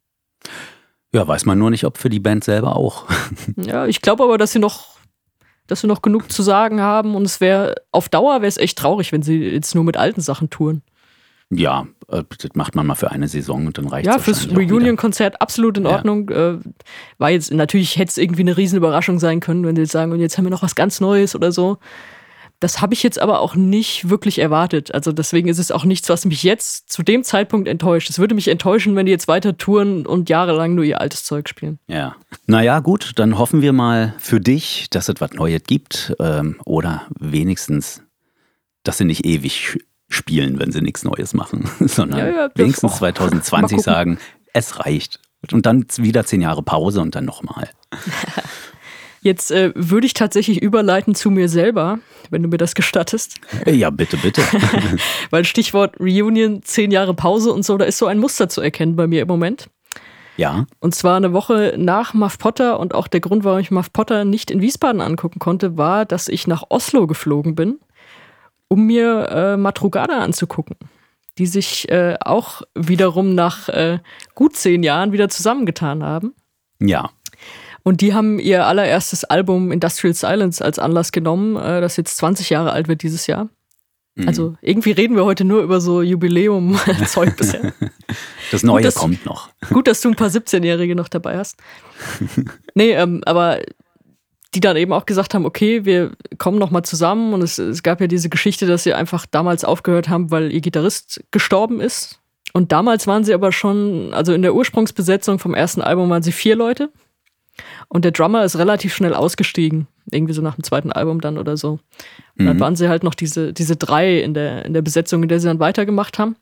Ja, weiß man nur nicht, ob für die Band selber auch.
Ja, ich glaube aber, dass sie noch genug zu sagen haben und auf Dauer wäre es echt traurig, wenn sie jetzt nur mit alten Sachen touren.
Ja, das macht man mal für eine Saison und dann reicht es.
Ja, fürs Reunion-Konzert absolut in Ordnung. War jetzt, natürlich hätte es irgendwie eine Riesenüberraschung sein können, wenn sie jetzt sagen, und jetzt haben wir noch was ganz Neues oder so. Das habe ich jetzt aber auch nicht wirklich erwartet. Also deswegen ist es auch nichts, was mich jetzt zu dem Zeitpunkt enttäuscht. Es würde mich enttäuschen, wenn die jetzt weiter touren und jahrelang nur ihr altes Zeug spielen.
Ja. Naja, gut, dann hoffen wir mal für dich, dass es was Neues gibt. Oder wenigstens, dass sie nicht ewig spielen, wenn sie nichts Neues machen. Sondern wenigstens 2020 sagen, es reicht. Und dann wieder 10 Jahre Pause und dann nochmal.
Jetzt würde ich tatsächlich überleiten zu mir selber, wenn du mir das gestattest.
Ja, bitte, bitte.
Weil Stichwort Reunion, 10 Jahre Pause und so, da ist so ein Muster zu erkennen bei mir im Moment.
Ja.
Und zwar eine Woche nach Muff Potter, und auch der Grund, warum ich Muff Potter nicht in Wiesbaden angucken konnte, war, dass ich nach Oslo geflogen bin, um mir Madrugada anzugucken, die sich auch wiederum nach gut 10 Jahren wieder zusammengetan haben.
Ja.
Und die haben ihr allererstes Album Industrial Silence als Anlass genommen, das jetzt 20 Jahre alt wird dieses Jahr. Also irgendwie reden wir heute nur über so Jubiläum-Zeug bisher.
Das Neue kommt noch.
Gut, dass du ein paar 17-Jährige noch dabei hast. Nee, aber die dann eben auch gesagt haben, okay, wir kommen noch mal zusammen. Und es gab ja diese Geschichte, dass sie einfach damals aufgehört haben, weil ihr Gitarrist gestorben ist. Und damals waren sie aber schon, also in der Ursprungsbesetzung vom ersten Album waren sie 4 Leute. Und der Drummer ist relativ schnell ausgestiegen. Irgendwie so nach dem zweiten Album dann oder so. Und dann waren sie halt noch diese 3 in der Besetzung, in der sie dann weitergemacht haben.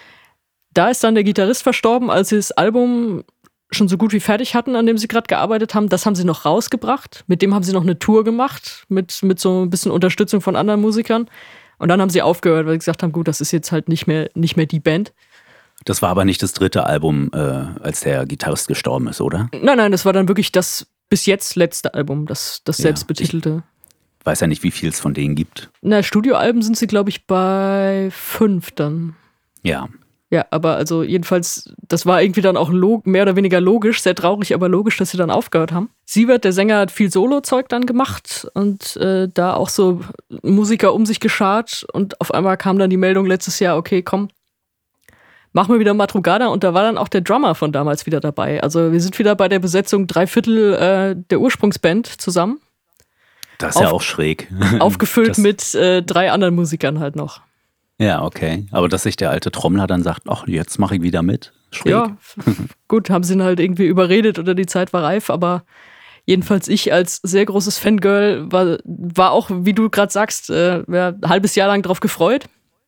Da ist dann der Gitarrist verstorben, als sie das Album schon so gut wie fertig hatten, an dem sie gerade gearbeitet haben. Das haben sie noch rausgebracht. Mit dem haben sie noch eine Tour gemacht, mit so ein bisschen Unterstützung von anderen Musikern. Und dann haben sie aufgehört, weil sie gesagt haben, gut, das ist jetzt halt nicht mehr die Band.
Das war aber nicht das 3. Album, als der Gitarrist gestorben ist, oder?
Nein, das war dann wirklich das bis jetzt letzte Album, das selbstbetitelte.
Ich weiß ja nicht, wie viel es von denen gibt.
Na, Studioalben sind sie, glaube ich, bei 5 dann.
Ja.
Ja, aber also jedenfalls, das war irgendwie dann auch mehr oder weniger logisch, sehr traurig, aber logisch, dass sie dann aufgehört haben. Siebert, der Sänger, hat viel Solo-Zeug dann gemacht und da auch so Musiker um sich geschart, und auf einmal kam dann die Meldung letztes Jahr, okay, komm, machen wir wieder Madrugada, und da war dann auch der Drummer von damals wieder dabei. Also wir sind wieder bei der Besetzung 3/4 der Ursprungsband zusammen.
Das ist ja auch schräg.
Aufgefüllt mit 3 anderen Musikern halt noch.
Ja, okay. Aber dass sich der alte Trommler dann sagt, ach, jetzt mache ich wieder mit. Schräg.
Ja, gut, haben sie ihn halt irgendwie überredet oder die Zeit war reif, aber jedenfalls ich als sehr großes Fangirl war auch, wie du gerade sagst, ein halbes Jahr lang drauf gefreut.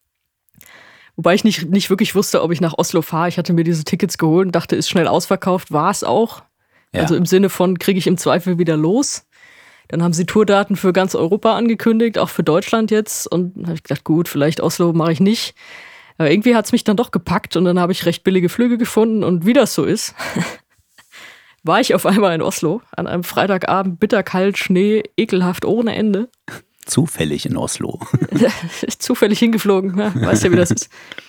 Wobei ich nicht wirklich wusste, ob ich nach Oslo fahre. Ich hatte mir diese Tickets geholt und dachte, ist schnell ausverkauft. War es auch. Ja. Also im Sinne von, kriege ich im Zweifel wieder los. Dann haben sie Tourdaten für ganz Europa angekündigt, auch für Deutschland jetzt. Und dann habe ich gedacht, gut, vielleicht Oslo mache ich nicht. Aber irgendwie hat es mich dann doch gepackt und dann habe ich recht billige Flüge gefunden. Und wie das so ist, war ich auf einmal in Oslo an einem Freitagabend, bitterkalt, Schnee, ekelhaft ohne Ende.
Zufällig in Oslo.
Zufällig hingeflogen, ja, weißt ja, wie das ist.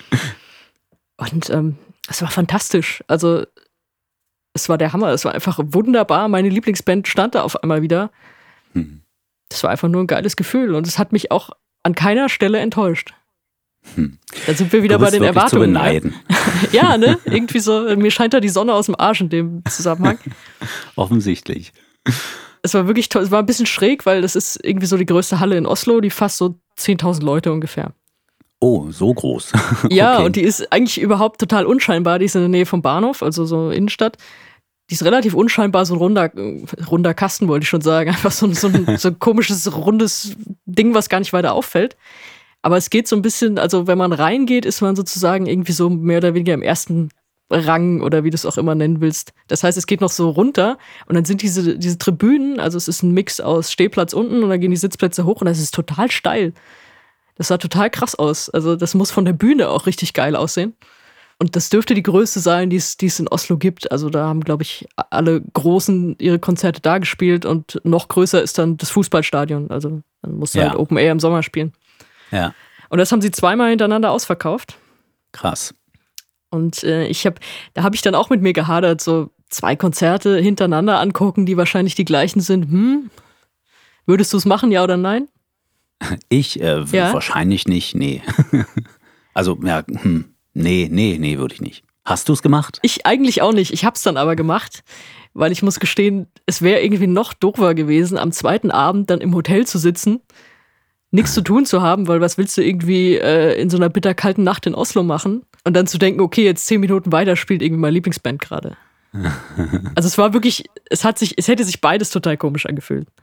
Und es war fantastisch. Also es war der Hammer, es war einfach wunderbar. Meine Lieblingsband stand da auf einmal wieder. Das war einfach nur ein geiles Gefühl und es hat mich auch an keiner Stelle enttäuscht. Da sind wir wieder bei den Erwartungen.
Zu beneiden.
Ja, ne? Irgendwie so, mir scheint da die Sonne aus dem Arsch in dem Zusammenhang.
Offensichtlich.
Es war wirklich toll. Es war ein bisschen schräg, weil das ist irgendwie so die größte Halle in Oslo, die fasst so 10.000 Leute ungefähr.
Oh, so groß.
Ja,
okay.
Und die ist eigentlich überhaupt total unscheinbar. Die ist in der Nähe vom Bahnhof, also so Innenstadt. Die ist relativ unscheinbar, so ein runder Kasten, wollte ich schon sagen. Einfach so ein komisches, rundes Ding, was gar nicht weiter auffällt. Aber es geht so ein bisschen, also wenn man reingeht, ist man sozusagen irgendwie so mehr oder weniger im ersten Rang oder wie du es auch immer nennen willst. Das heißt, es geht noch so runter und dann sind diese Tribünen, also es ist ein Mix aus Stehplatz unten und dann gehen die Sitzplätze hoch und das ist total steil. Das sah total krass aus. Also das muss von der Bühne auch richtig geil aussehen. Und das dürfte die größte sein, die es in Oslo gibt. Also da haben, glaube ich, alle Großen ihre Konzerte da gespielt und noch größer ist dann das Fußballstadion. Also dann musst du halt Open Air im Sommer spielen.
Ja.
Und das haben sie 2-mal hintereinander ausverkauft.
Krass.
Und da habe ich dann auch mit mir gehadert, so 2 Konzerte hintereinander angucken, die wahrscheinlich die gleichen sind. Würdest du es machen, ja oder nein?
Ich wahrscheinlich nicht, nee. Also, ja, nee, würde ich nicht. Hast du es gemacht?
Ich eigentlich auch nicht. Ich habe es dann aber gemacht, weil ich muss gestehen, es wäre irgendwie noch doofer gewesen, am zweiten Abend dann im Hotel zu sitzen, nichts zu tun zu haben, weil was willst du irgendwie in so einer bitterkalten Nacht in Oslo machen? Und dann zu denken, okay, jetzt 10 Minuten weiter spielt irgendwie meine Lieblingsband gerade. Also es war wirklich, es hätte sich beides total komisch angefühlt.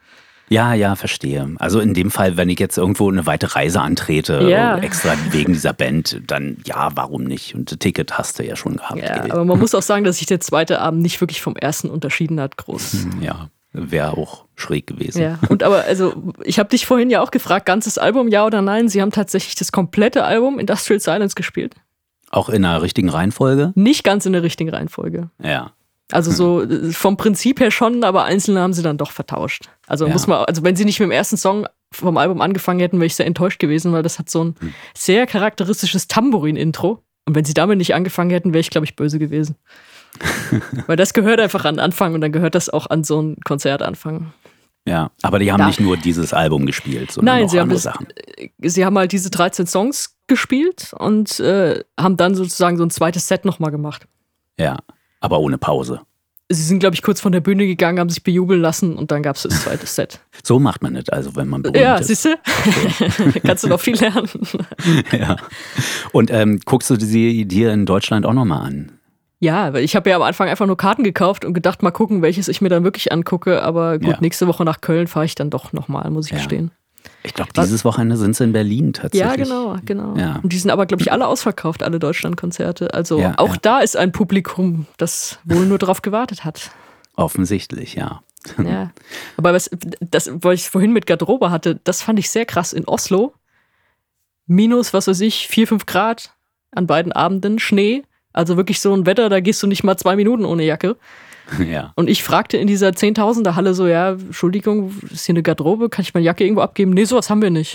Ja, verstehe. Also in dem Fall, wenn ich jetzt irgendwo eine weite Reise antrete, extra wegen dieser Band, dann ja, warum nicht? Und das Ticket hast du ja schon gehabt.
Ja, aber man muss auch sagen, dass sich der zweite Abend nicht wirklich vom ersten unterschieden hat, groß.
Ja, wäre auch schräg gewesen.
Ja, und aber also ich habe dich vorhin ja auch gefragt, ganzes Album, ja oder nein? Sie haben tatsächlich das komplette Album Industrial Silence gespielt.
Auch in der richtigen Reihenfolge?
Nicht ganz in der richtigen Reihenfolge.
Ja.
Also so vom Prinzip her schon, aber einzelne haben sie dann doch vertauscht. Also wenn sie nicht mit dem ersten Song vom Album angefangen hätten, wäre ich sehr enttäuscht gewesen, weil das hat so ein sehr charakteristisches Tambourin-Intro. Und wenn sie damit nicht angefangen hätten, wäre ich, glaube ich, böse gewesen. Weil das gehört einfach an den Anfang und dann gehört das auch an so ein Konzertanfang.
Ja, aber die haben nicht nur dieses Album gespielt, sondern
Nein,
auch andere Sachen.
Sie haben halt diese 13 Songs gespielt und haben dann sozusagen so ein zweites Set nochmal gemacht.
Ja, aber ohne Pause.
Sie sind, glaube ich, kurz von der Bühne gegangen, haben sich bejubeln lassen und dann gab es das zweite Set.
So macht man das, also wenn man berühmt ist.
Ja, siehst du? Kannst du noch viel lernen.
Ja. Und guckst du sie dir in Deutschland auch nochmal an?
Ja, weil ich habe ja am Anfang einfach nur Karten gekauft und gedacht, mal gucken, welches ich mir dann wirklich angucke. Aber gut, nächste Woche nach Köln fahre ich dann doch nochmal, muss ich gestehen.
Ich glaube, dieses Wochenende sind sie in Berlin tatsächlich.
Ja, genau.
Ja.
Und die sind aber, glaube ich, alle ausverkauft, alle Deutschlandkonzerte. Also da ist ein Publikum, das wohl nur drauf gewartet hat.
Offensichtlich, ja.
Ja. Aber was ich vorhin mit Garderobe hatte, das fand ich sehr krass. In Oslo, minus, was weiß ich, 4, 5 Grad an beiden Abenden, Schnee. Also wirklich so ein Wetter, da gehst du nicht mal 2 Minuten ohne Jacke.
Ja.
Und ich fragte in dieser 10.000er Halle so, ja, Entschuldigung, ist hier eine Garderobe, kann ich meine Jacke irgendwo abgeben? Nee, sowas haben wir nicht.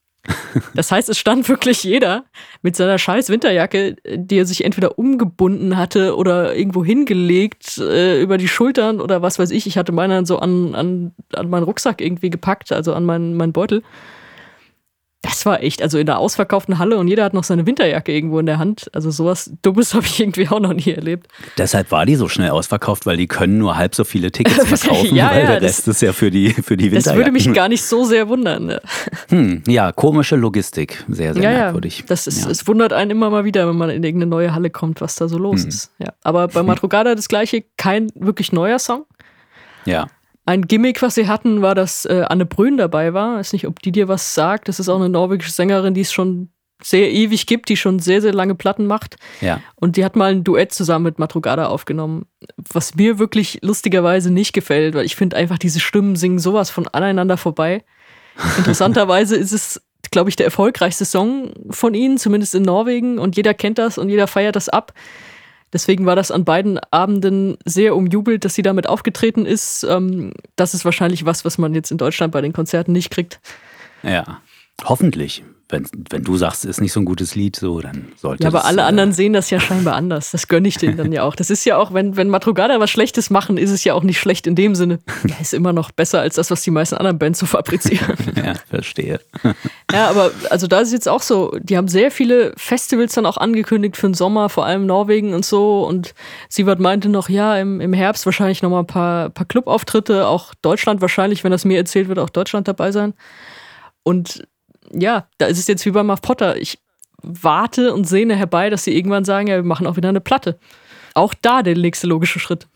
Das heißt, es stand wirklich jeder mit seiner scheiß Winterjacke, die er sich entweder umgebunden hatte oder irgendwo hingelegt über die Schultern oder was weiß ich. Ich hatte meine dann so an meinen Rucksack irgendwie gepackt, also an meinen Beutel. Das war echt, also in der ausverkauften Halle und jeder hat noch seine Winterjacke irgendwo in der Hand. Also sowas Dummes habe ich irgendwie auch noch nie erlebt.
Deshalb war die so schnell ausverkauft, weil die können nur halb so viele Tickets verkaufen, weil der Rest ist ja für die Winterjacken.
Das würde mich gar nicht so sehr wundern. Ne?
Ja, komische Logistik, sehr, sehr merkwürdig.
Es wundert einen immer mal wieder, wenn man in irgendeine neue Halle kommt, was da so los ist. Ja. Aber bei Madrugada das Gleiche, kein wirklich neuer Song.
Ja.
Ein Gimmick, was sie hatten, war, dass Anne Brün dabei war. Ich weiß nicht, ob die dir was sagt. Das ist auch eine norwegische Sängerin, die es schon sehr ewig gibt, die schon sehr, sehr lange Platten macht.
Ja.
Und die hat mal ein Duett zusammen mit Madrugada aufgenommen. Was mir wirklich lustigerweise nicht gefällt, weil ich finde einfach, diese Stimmen singen sowas von aneinander vorbei. Interessanterweise ist es, glaube ich, der erfolgreichste Song von ihnen, zumindest in Norwegen. Und jeder kennt das und jeder feiert das ab. Deswegen war das an beiden Abenden sehr umjubelt, dass sie damit aufgetreten ist. Das ist wahrscheinlich was man jetzt in Deutschland bei den Konzerten nicht kriegt.
Ja, hoffentlich. Wenn du sagst, es ist nicht so ein gutes Lied, so, dann sollte
Ja, aber alle anderen sehen das ja scheinbar anders. Das gönne ich denen dann ja auch. Das ist ja auch, wenn Madrugada was Schlechtes machen, ist es ja auch nicht schlecht in dem Sinne. Ja, ist immer noch besser als das, was die meisten anderen Bands so fabrizieren.
Ja, verstehe.
Ja, aber also da ist es jetzt auch so, die haben sehr viele Festivals dann auch angekündigt für den Sommer, vor allem Norwegen und so. Und Sievert meinte noch, ja, im Herbst wahrscheinlich nochmal ein paar Clubauftritte, auch Deutschland wahrscheinlich, wenn das mir erzählt wird, auch Deutschland dabei sein. Und ja, da ist es jetzt wie bei Muff Potter. Ich warte und sehne herbei, dass sie irgendwann sagen, ja, wir machen auch wieder eine Platte. Auch da der nächste logische Schritt.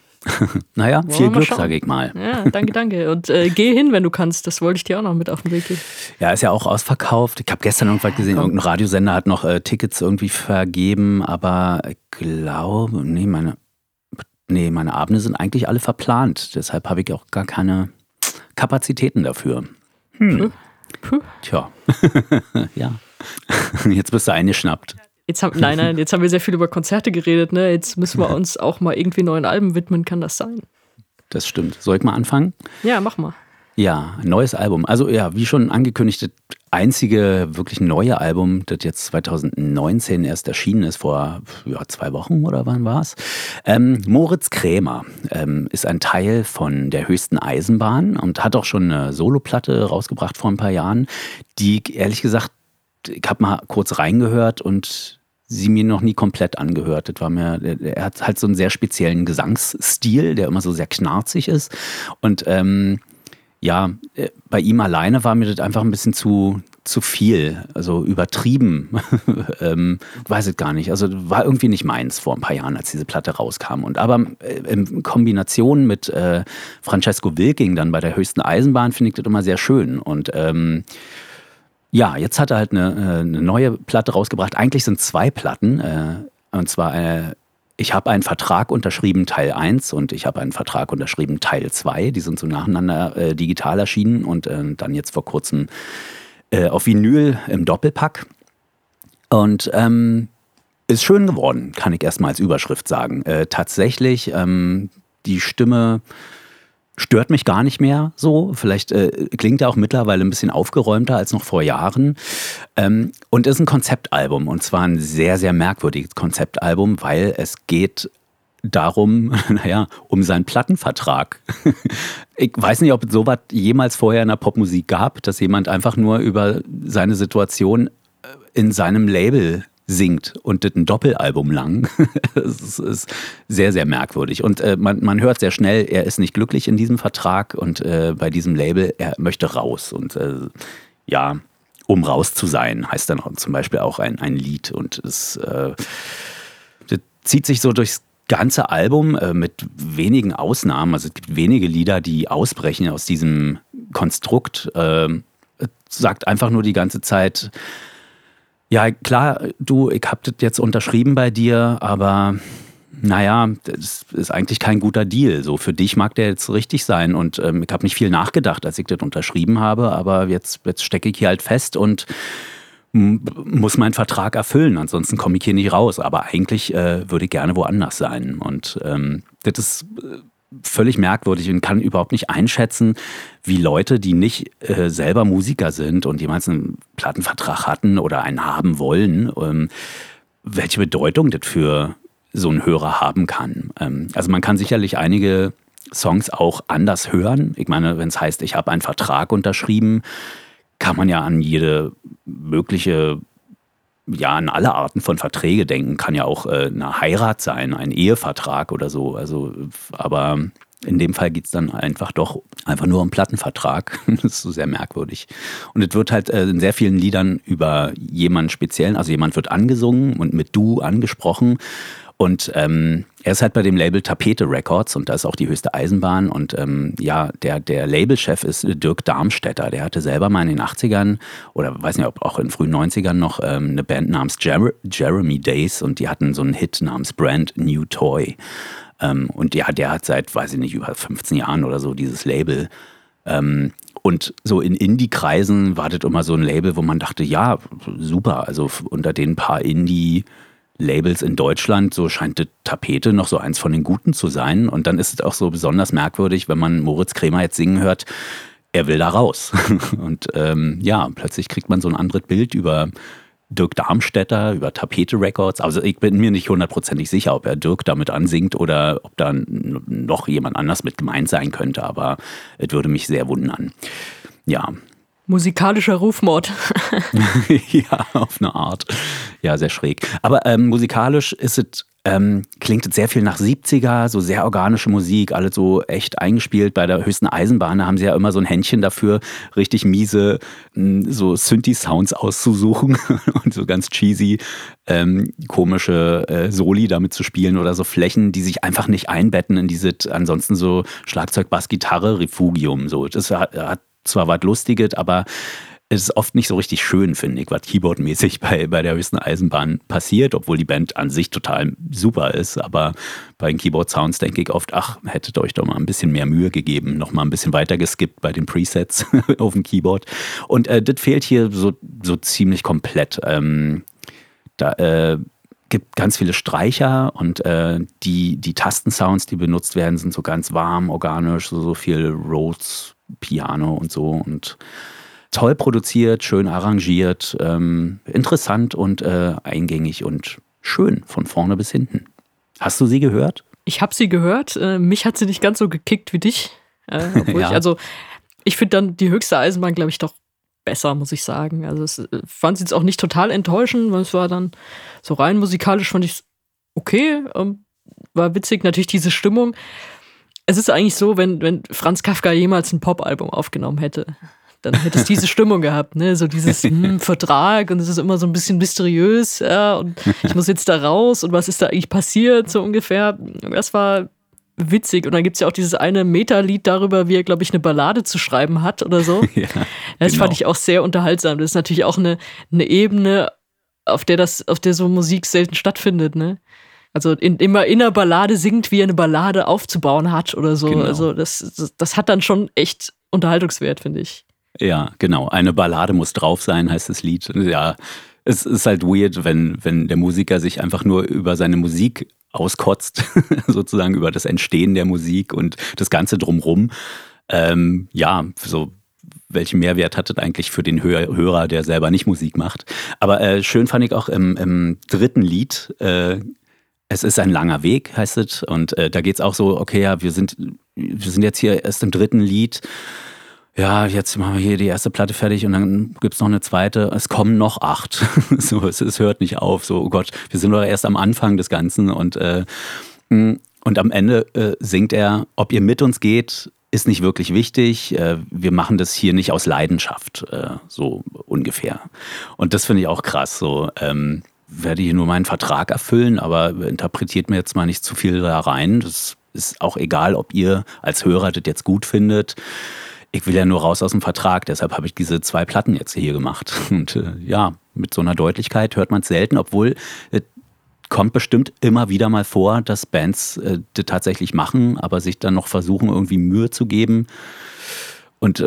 Naja, viel Glück, sage ich mal.
Ja, danke. Und geh hin, wenn du kannst. Das wollte ich dir auch noch mit auf den Weg geben.
Ja, ist ja auch ausverkauft. Ich habe gestern irgendwas gesehen, irgendein Radiosender hat noch Tickets irgendwie vergeben, aber ich glaube, meine Abende sind eigentlich alle verplant. Deshalb habe ich auch gar keine Kapazitäten dafür.
Puh.
Tja, ja. Jetzt bist du eingeschnappt.
Jetzt haben wir sehr viel über Konzerte geredet, ne? Jetzt müssen wir uns auch mal irgendwie neuen Alben widmen, kann das sein?
Das stimmt. Soll ich mal anfangen?
Ja, mach mal.
Ja, ein neues Album. Also ja, wie schon angekündigt, das einzige wirklich neue Album, das jetzt 2019 erst erschienen ist, vor 2 Wochen oder wann war es? Moritz Krämer ist ein Teil von der Höchsten Eisenbahn und hat auch schon eine Soloplatte rausgebracht vor ein paar Jahren, die ehrlich gesagt, ich habe mal kurz reingehört und sie mir noch nie komplett angehört. Er hat halt so einen sehr speziellen Gesangsstil, der immer so sehr knarzig ist und bei ihm alleine war mir das einfach ein bisschen zu zu viel, also übertrieben. Weiß ich gar nicht. Also war irgendwie nicht meins vor ein paar Jahren, als diese Platte rauskam. Aber in Kombination mit Francesco Wilking dann bei der höchsten Eisenbahn finde ich das immer sehr schön. Und jetzt hat er halt eine neue Platte rausgebracht. Eigentlich sind 2 Platten. Und zwar ich habe einen Vertrag unterschrieben, Teil 1, und ich habe einen Vertrag unterschrieben, Teil 2. Die sind so nacheinander digital erschienen und dann jetzt vor kurzem auf Vinyl im Doppelpack. Und ist schön geworden, kann ich erstmal als Überschrift sagen. Tatsächlich, die Stimme stört mich gar nicht mehr so. Vielleicht klingt er auch mittlerweile ein bisschen aufgeräumter als noch vor Jahren. Und ist ein Konzeptalbum. Und zwar ein sehr, sehr merkwürdiges Konzeptalbum, weil es geht darum, um seinen Plattenvertrag. Ich weiß nicht, ob es sowas jemals vorher in der Popmusik gab, dass jemand einfach nur über seine Situation in seinem Label singt und das ein Doppelalbum lang. Das ist sehr, sehr merkwürdig. Und man hört sehr schnell, er ist nicht glücklich in diesem Vertrag und bei diesem Label, er möchte raus. Und um raus zu sein, heißt dann zum Beispiel auch ein Lied. Und das zieht sich so durchs ganze Album mit wenigen Ausnahmen. Also es gibt wenige Lieder, die ausbrechen aus diesem Konstrukt. Sagt einfach nur die ganze Zeit, ja, klar, ich hab das jetzt unterschrieben bei dir, aber das ist eigentlich kein guter Deal. So, für dich mag der jetzt richtig sein und ich habe nicht viel nachgedacht, als ich das unterschrieben habe, aber jetzt stecke ich hier halt fest und muss meinen Vertrag erfüllen, ansonsten komme ich hier nicht raus. Aber eigentlich würde ich gerne woanders sein und das ist völlig merkwürdig und kann überhaupt nicht einschätzen, wie Leute, die nicht selber Musiker sind und jemals einen Plattenvertrag hatten oder einen haben wollen, welche Bedeutung das für so einen Hörer haben kann. Also man kann sicherlich einige Songs auch anders hören. Ich meine, wenn es heißt, ich habe einen Vertrag unterschrieben, kann man ja an jede mögliche, an alle Arten von Verträge denken. Kann ja auch eine Heirat sein, ein Ehevertrag oder so. Also, aber in dem Fall geht es dann einfach nur um Plattenvertrag. Das ist so sehr merkwürdig. Und es wird halt in sehr vielen Liedern über jemanden speziellen, also jemand wird angesungen und mit Du angesprochen. Und er ist halt bei dem Label Tapete Records und da ist auch die höchste Eisenbahn. Und der Labelchef ist Dirk Darmstädter. Der hatte selber mal in den 80ern oder weiß nicht, ob auch in den frühen 90ern noch eine Band namens Jeremy Days und die hatten so einen Hit namens Brand New Toy. Und der hat seit, weiß ich nicht, über 15 Jahren oder so dieses Label. Und so in Indie-Kreisen war das immer so ein Label, wo man dachte, ja, super, also unter den paar Labels in Deutschland, so scheint die Tapete noch so eins von den Guten zu sein. Und dann ist es auch so besonders merkwürdig, wenn man Moritz Kremer jetzt singen hört, er will da raus. Und plötzlich kriegt man so ein anderes Bild über Dirk Darmstädter, über Tapete Records. Also ich bin mir nicht 100% sicher, ob er Dirk damit ansingt oder ob da noch jemand anders mit gemeint sein könnte. Aber es würde mich sehr wundern. Ja.
Musikalischer Rufmord.
Ja, auf eine Art. Ja, sehr schräg. Aber musikalisch ist es, klingt es sehr viel nach 70er, so sehr organische Musik, alles so echt eingespielt. Bei der höchsten Eisenbahn, da haben sie ja immer so ein Händchen dafür, richtig miese so Synthi-Sounds auszusuchen und so ganz cheesy komische Soli damit zu spielen oder so Flächen, die sich einfach nicht einbetten in dieses ansonsten so Schlagzeug, Bass, Gitarre, Refugium. So. Das hat zwar was Lustiges, aber es ist oft nicht so richtig schön, finde ich, was keyboardmäßig bei der höchsten Eisenbahn passiert, obwohl die Band an sich total super ist. Aber bei den Keyboard-Sounds denke ich oft, hättet ihr euch doch mal ein bisschen mehr Mühe gegeben, noch mal ein bisschen weiter geskippt bei den Presets auf dem Keyboard. Und das fehlt hier so ziemlich komplett. Gibt ganz viele Streicher und die Tastensounds, die benutzt werden, sind so ganz warm, organisch, so viel Rhodes, Piano und so und toll produziert, schön arrangiert, interessant und eingängig und schön von vorne bis hinten. Hast du sie gehört?
Ich habe sie gehört. Mich hat sie nicht ganz so gekickt wie dich. Ich finde dann die höchste Eisenbahn, glaube ich, doch besser, muss ich sagen. Also ich fand sie jetzt auch nicht total enttäuschend, weil es war dann so rein musikalisch, fand ich es okay. War witzig, natürlich diese Stimmung. Es ist eigentlich so, wenn Franz Kafka jemals ein Pop-Album aufgenommen hätte, dann hätte es diese Stimmung gehabt, ne? So dieses Vertrag und es ist immer so ein bisschen mysteriös, ja, und ich muss jetzt da raus und was ist da eigentlich passiert, so ungefähr. Das war witzig. Und dann gibt es ja auch dieses eine Meta-Lied darüber, wie er, glaube ich, eine Ballade zu schreiben hat oder so. Ja, das fand ich auch sehr unterhaltsam. Das ist natürlich auch eine Ebene, auf der so Musik selten stattfindet, ne? Also immer in einer Ballade singt, wie er eine Ballade aufzubauen hat oder so. Genau. Also das hat dann schon echt Unterhaltungswert, finde ich.
Ja, genau. Eine Ballade muss drauf sein, heißt das Lied. Ja, es ist halt weird, wenn der Musiker sich einfach nur über seine Musik auskotzt, sozusagen über das Entstehen der Musik und das Ganze drumrum. So welchen Mehrwert hat das eigentlich für den Hörer, der selber nicht Musik macht. Aber schön fand ich auch im dritten Lied, es ist ein langer Weg, heißt es. Und da geht es auch so, okay, ja, wir sind jetzt hier erst im dritten Lied. Ja, jetzt machen wir hier die erste Platte fertig und dann gibt es noch eine zweite. Es kommen noch 8. So, es hört nicht auf. So, oh Gott, wir sind doch erst am Anfang des Ganzen. Und am Ende singt er, ob ihr mit uns geht, ist nicht wirklich wichtig. Wir machen das hier nicht aus Leidenschaft, so ungefähr. Und das finde ich auch krass. So, werde hier nur meinen Vertrag erfüllen, aber interpretiert mir jetzt mal nicht zu viel da rein. Das ist auch egal, ob ihr als Hörer das jetzt gut findet. Ich will ja nur raus aus dem Vertrag, deshalb habe ich diese 2 Platten jetzt hier gemacht. Und mit so einer Deutlichkeit hört man es selten, obwohl es kommt bestimmt immer wieder mal vor, dass Bands das tatsächlich machen, aber sich dann noch versuchen, irgendwie Mühe zu geben und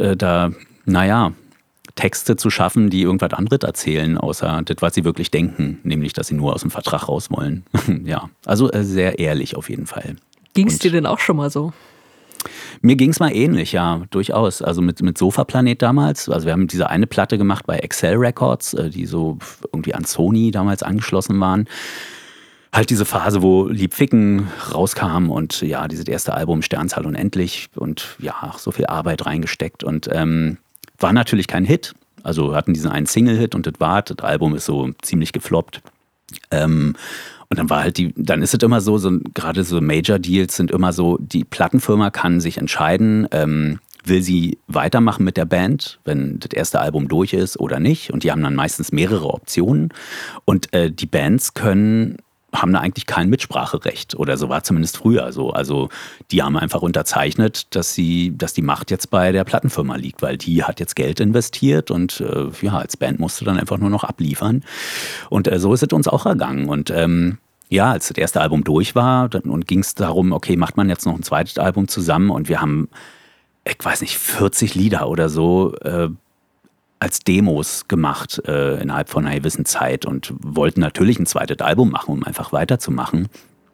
Texte zu schaffen, die irgendwas anderes erzählen, außer das, was sie wirklich denken, nämlich, dass sie nur aus dem Vertrag raus wollen. Ja, also sehr ehrlich auf jeden Fall.
Ging es dir denn auch schon mal so?
Mir ging es mal ähnlich, ja, durchaus. Also mit Sofaplanet damals, also wir haben diese eine Platte gemacht bei Excel Records, die so irgendwie an Sony damals angeschlossen waren. Halt diese Phase, wo Liebficken rauskam und ja, dieses erste Album Sternzahl unendlich und ja, so viel Arbeit reingesteckt und war natürlich kein Hit. Also wir hatten diesen einen Single-Hit und das Album ist so ziemlich gefloppt. Und dann war halt dann ist es immer so gerade so Major-Deals sind immer so, die Plattenfirma kann sich entscheiden, will sie weitermachen mit der Band, wenn das erste Album durch ist oder nicht. Und die haben dann meistens mehrere Optionen. Und die Bands haben da eigentlich kein Mitspracherecht oder so war zumindest früher so. Also die haben einfach unterzeichnet, dass die Macht jetzt bei der Plattenfirma liegt, weil die hat jetzt Geld investiert und als Band musst du dann einfach nur noch abliefern. Und so ist es uns auch ergangen. Und als das erste Album durch war und ging es darum, okay, macht man jetzt noch ein zweites Album zusammen und wir haben, ich weiß nicht, 40 Lieder oder so als Demos gemacht innerhalb von einer gewissen Zeit und wollten natürlich ein zweites Album machen, um einfach weiterzumachen.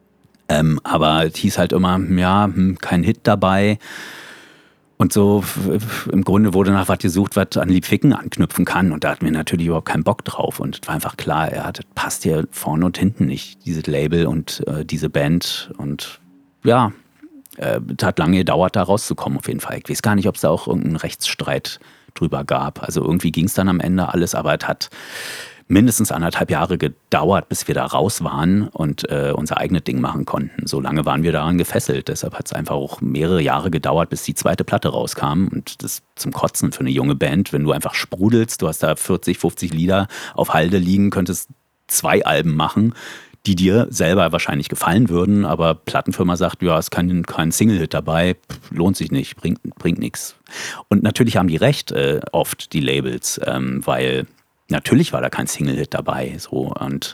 Aber es hieß halt immer, kein Hit dabei. Und so im Grunde wurde nach was gesucht, was an Liebficken anknüpfen kann. Und da hatten wir natürlich überhaupt keinen Bock drauf. Und es war einfach klar, das passt hier vorne und hinten nicht, dieses Label und diese Band. Und ja, es hat lange gedauert, da rauszukommen auf jeden Fall. Ich weiß gar nicht, ob es da auch irgendeinen Rechtsstreit drüber gab. Also irgendwie ging es dann am Ende alles, aber es hat mindestens 1,5 Jahre gedauert, bis wir da raus waren und unser eigenes Ding machen konnten. So lange waren wir daran gefesselt. Deshalb hat es einfach auch mehrere Jahre gedauert, bis die zweite Platte rauskam. Und das zum Kotzen für eine junge Band, wenn du einfach sprudelst, du hast da 40, 50 Lieder auf Halde liegen, könntest 2 Alben machen, die dir selber wahrscheinlich gefallen würden, aber Plattenfirma sagt, ja, es ist kein Single-Hit dabei, lohnt sich nicht, bringt nichts. Und natürlich haben die recht, oft die Labels, weil natürlich war da kein Single-Hit dabei. So. Und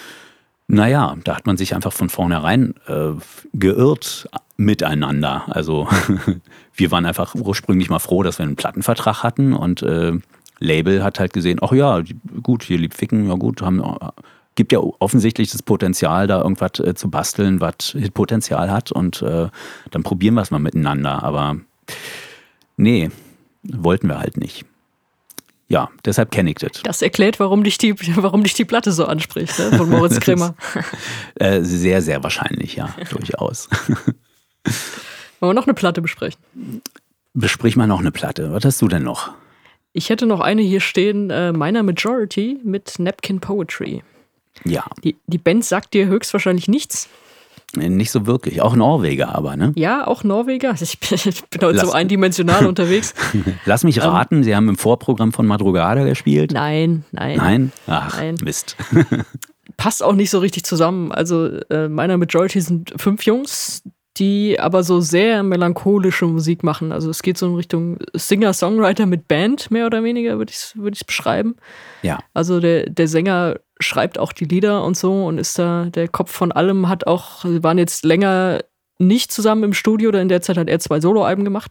da hat man sich einfach von vornherein geirrt miteinander. Also wir waren einfach ursprünglich mal froh, dass wir einen Plattenvertrag hatten und Label hat halt gesehen, ach ja, gut, hier Liebficken, ja gut, gibt ja offensichtlich das Potenzial, da irgendwas zu basteln, was Hitpotenzial hat und dann probieren wir es mal miteinander. Aber nee, wollten wir halt nicht. Ja, deshalb kenne ich das.
Das erklärt, warum dich die Platte so anspricht, ne? Von Moritz Kremer.
Sehr, sehr wahrscheinlich, ja, durchaus.
Wollen wir noch eine Platte besprechen?
Besprich mal noch eine Platte. Was hast du denn noch?
Ich hätte noch eine hier stehen, Minor Majority mit Napkin Poetry.
Ja.
Die Band sagt dir höchstwahrscheinlich nichts.
Nicht so wirklich. Auch Norweger aber, ne?
Ja, auch Norweger. Ich bin heute so eindimensional unterwegs.
Lass mich raten, Sie haben im Vorprogramm von Madrugada gespielt?
Nein.
Nein? Ach, nein. Mist.
Passt auch nicht so richtig zusammen. Also meiner Majority sind 5 Jungs, die aber so sehr melancholische Musik machen. Also es geht so in Richtung Singer-Songwriter mit Band, mehr oder weniger, würde ich es beschreiben.
Ja.
Also der Sänger schreibt auch die Lieder und so und ist da der Kopf von allem, sie waren jetzt länger nicht zusammen im Studio, oder in der Zeit hat er 2 Soloalben gemacht.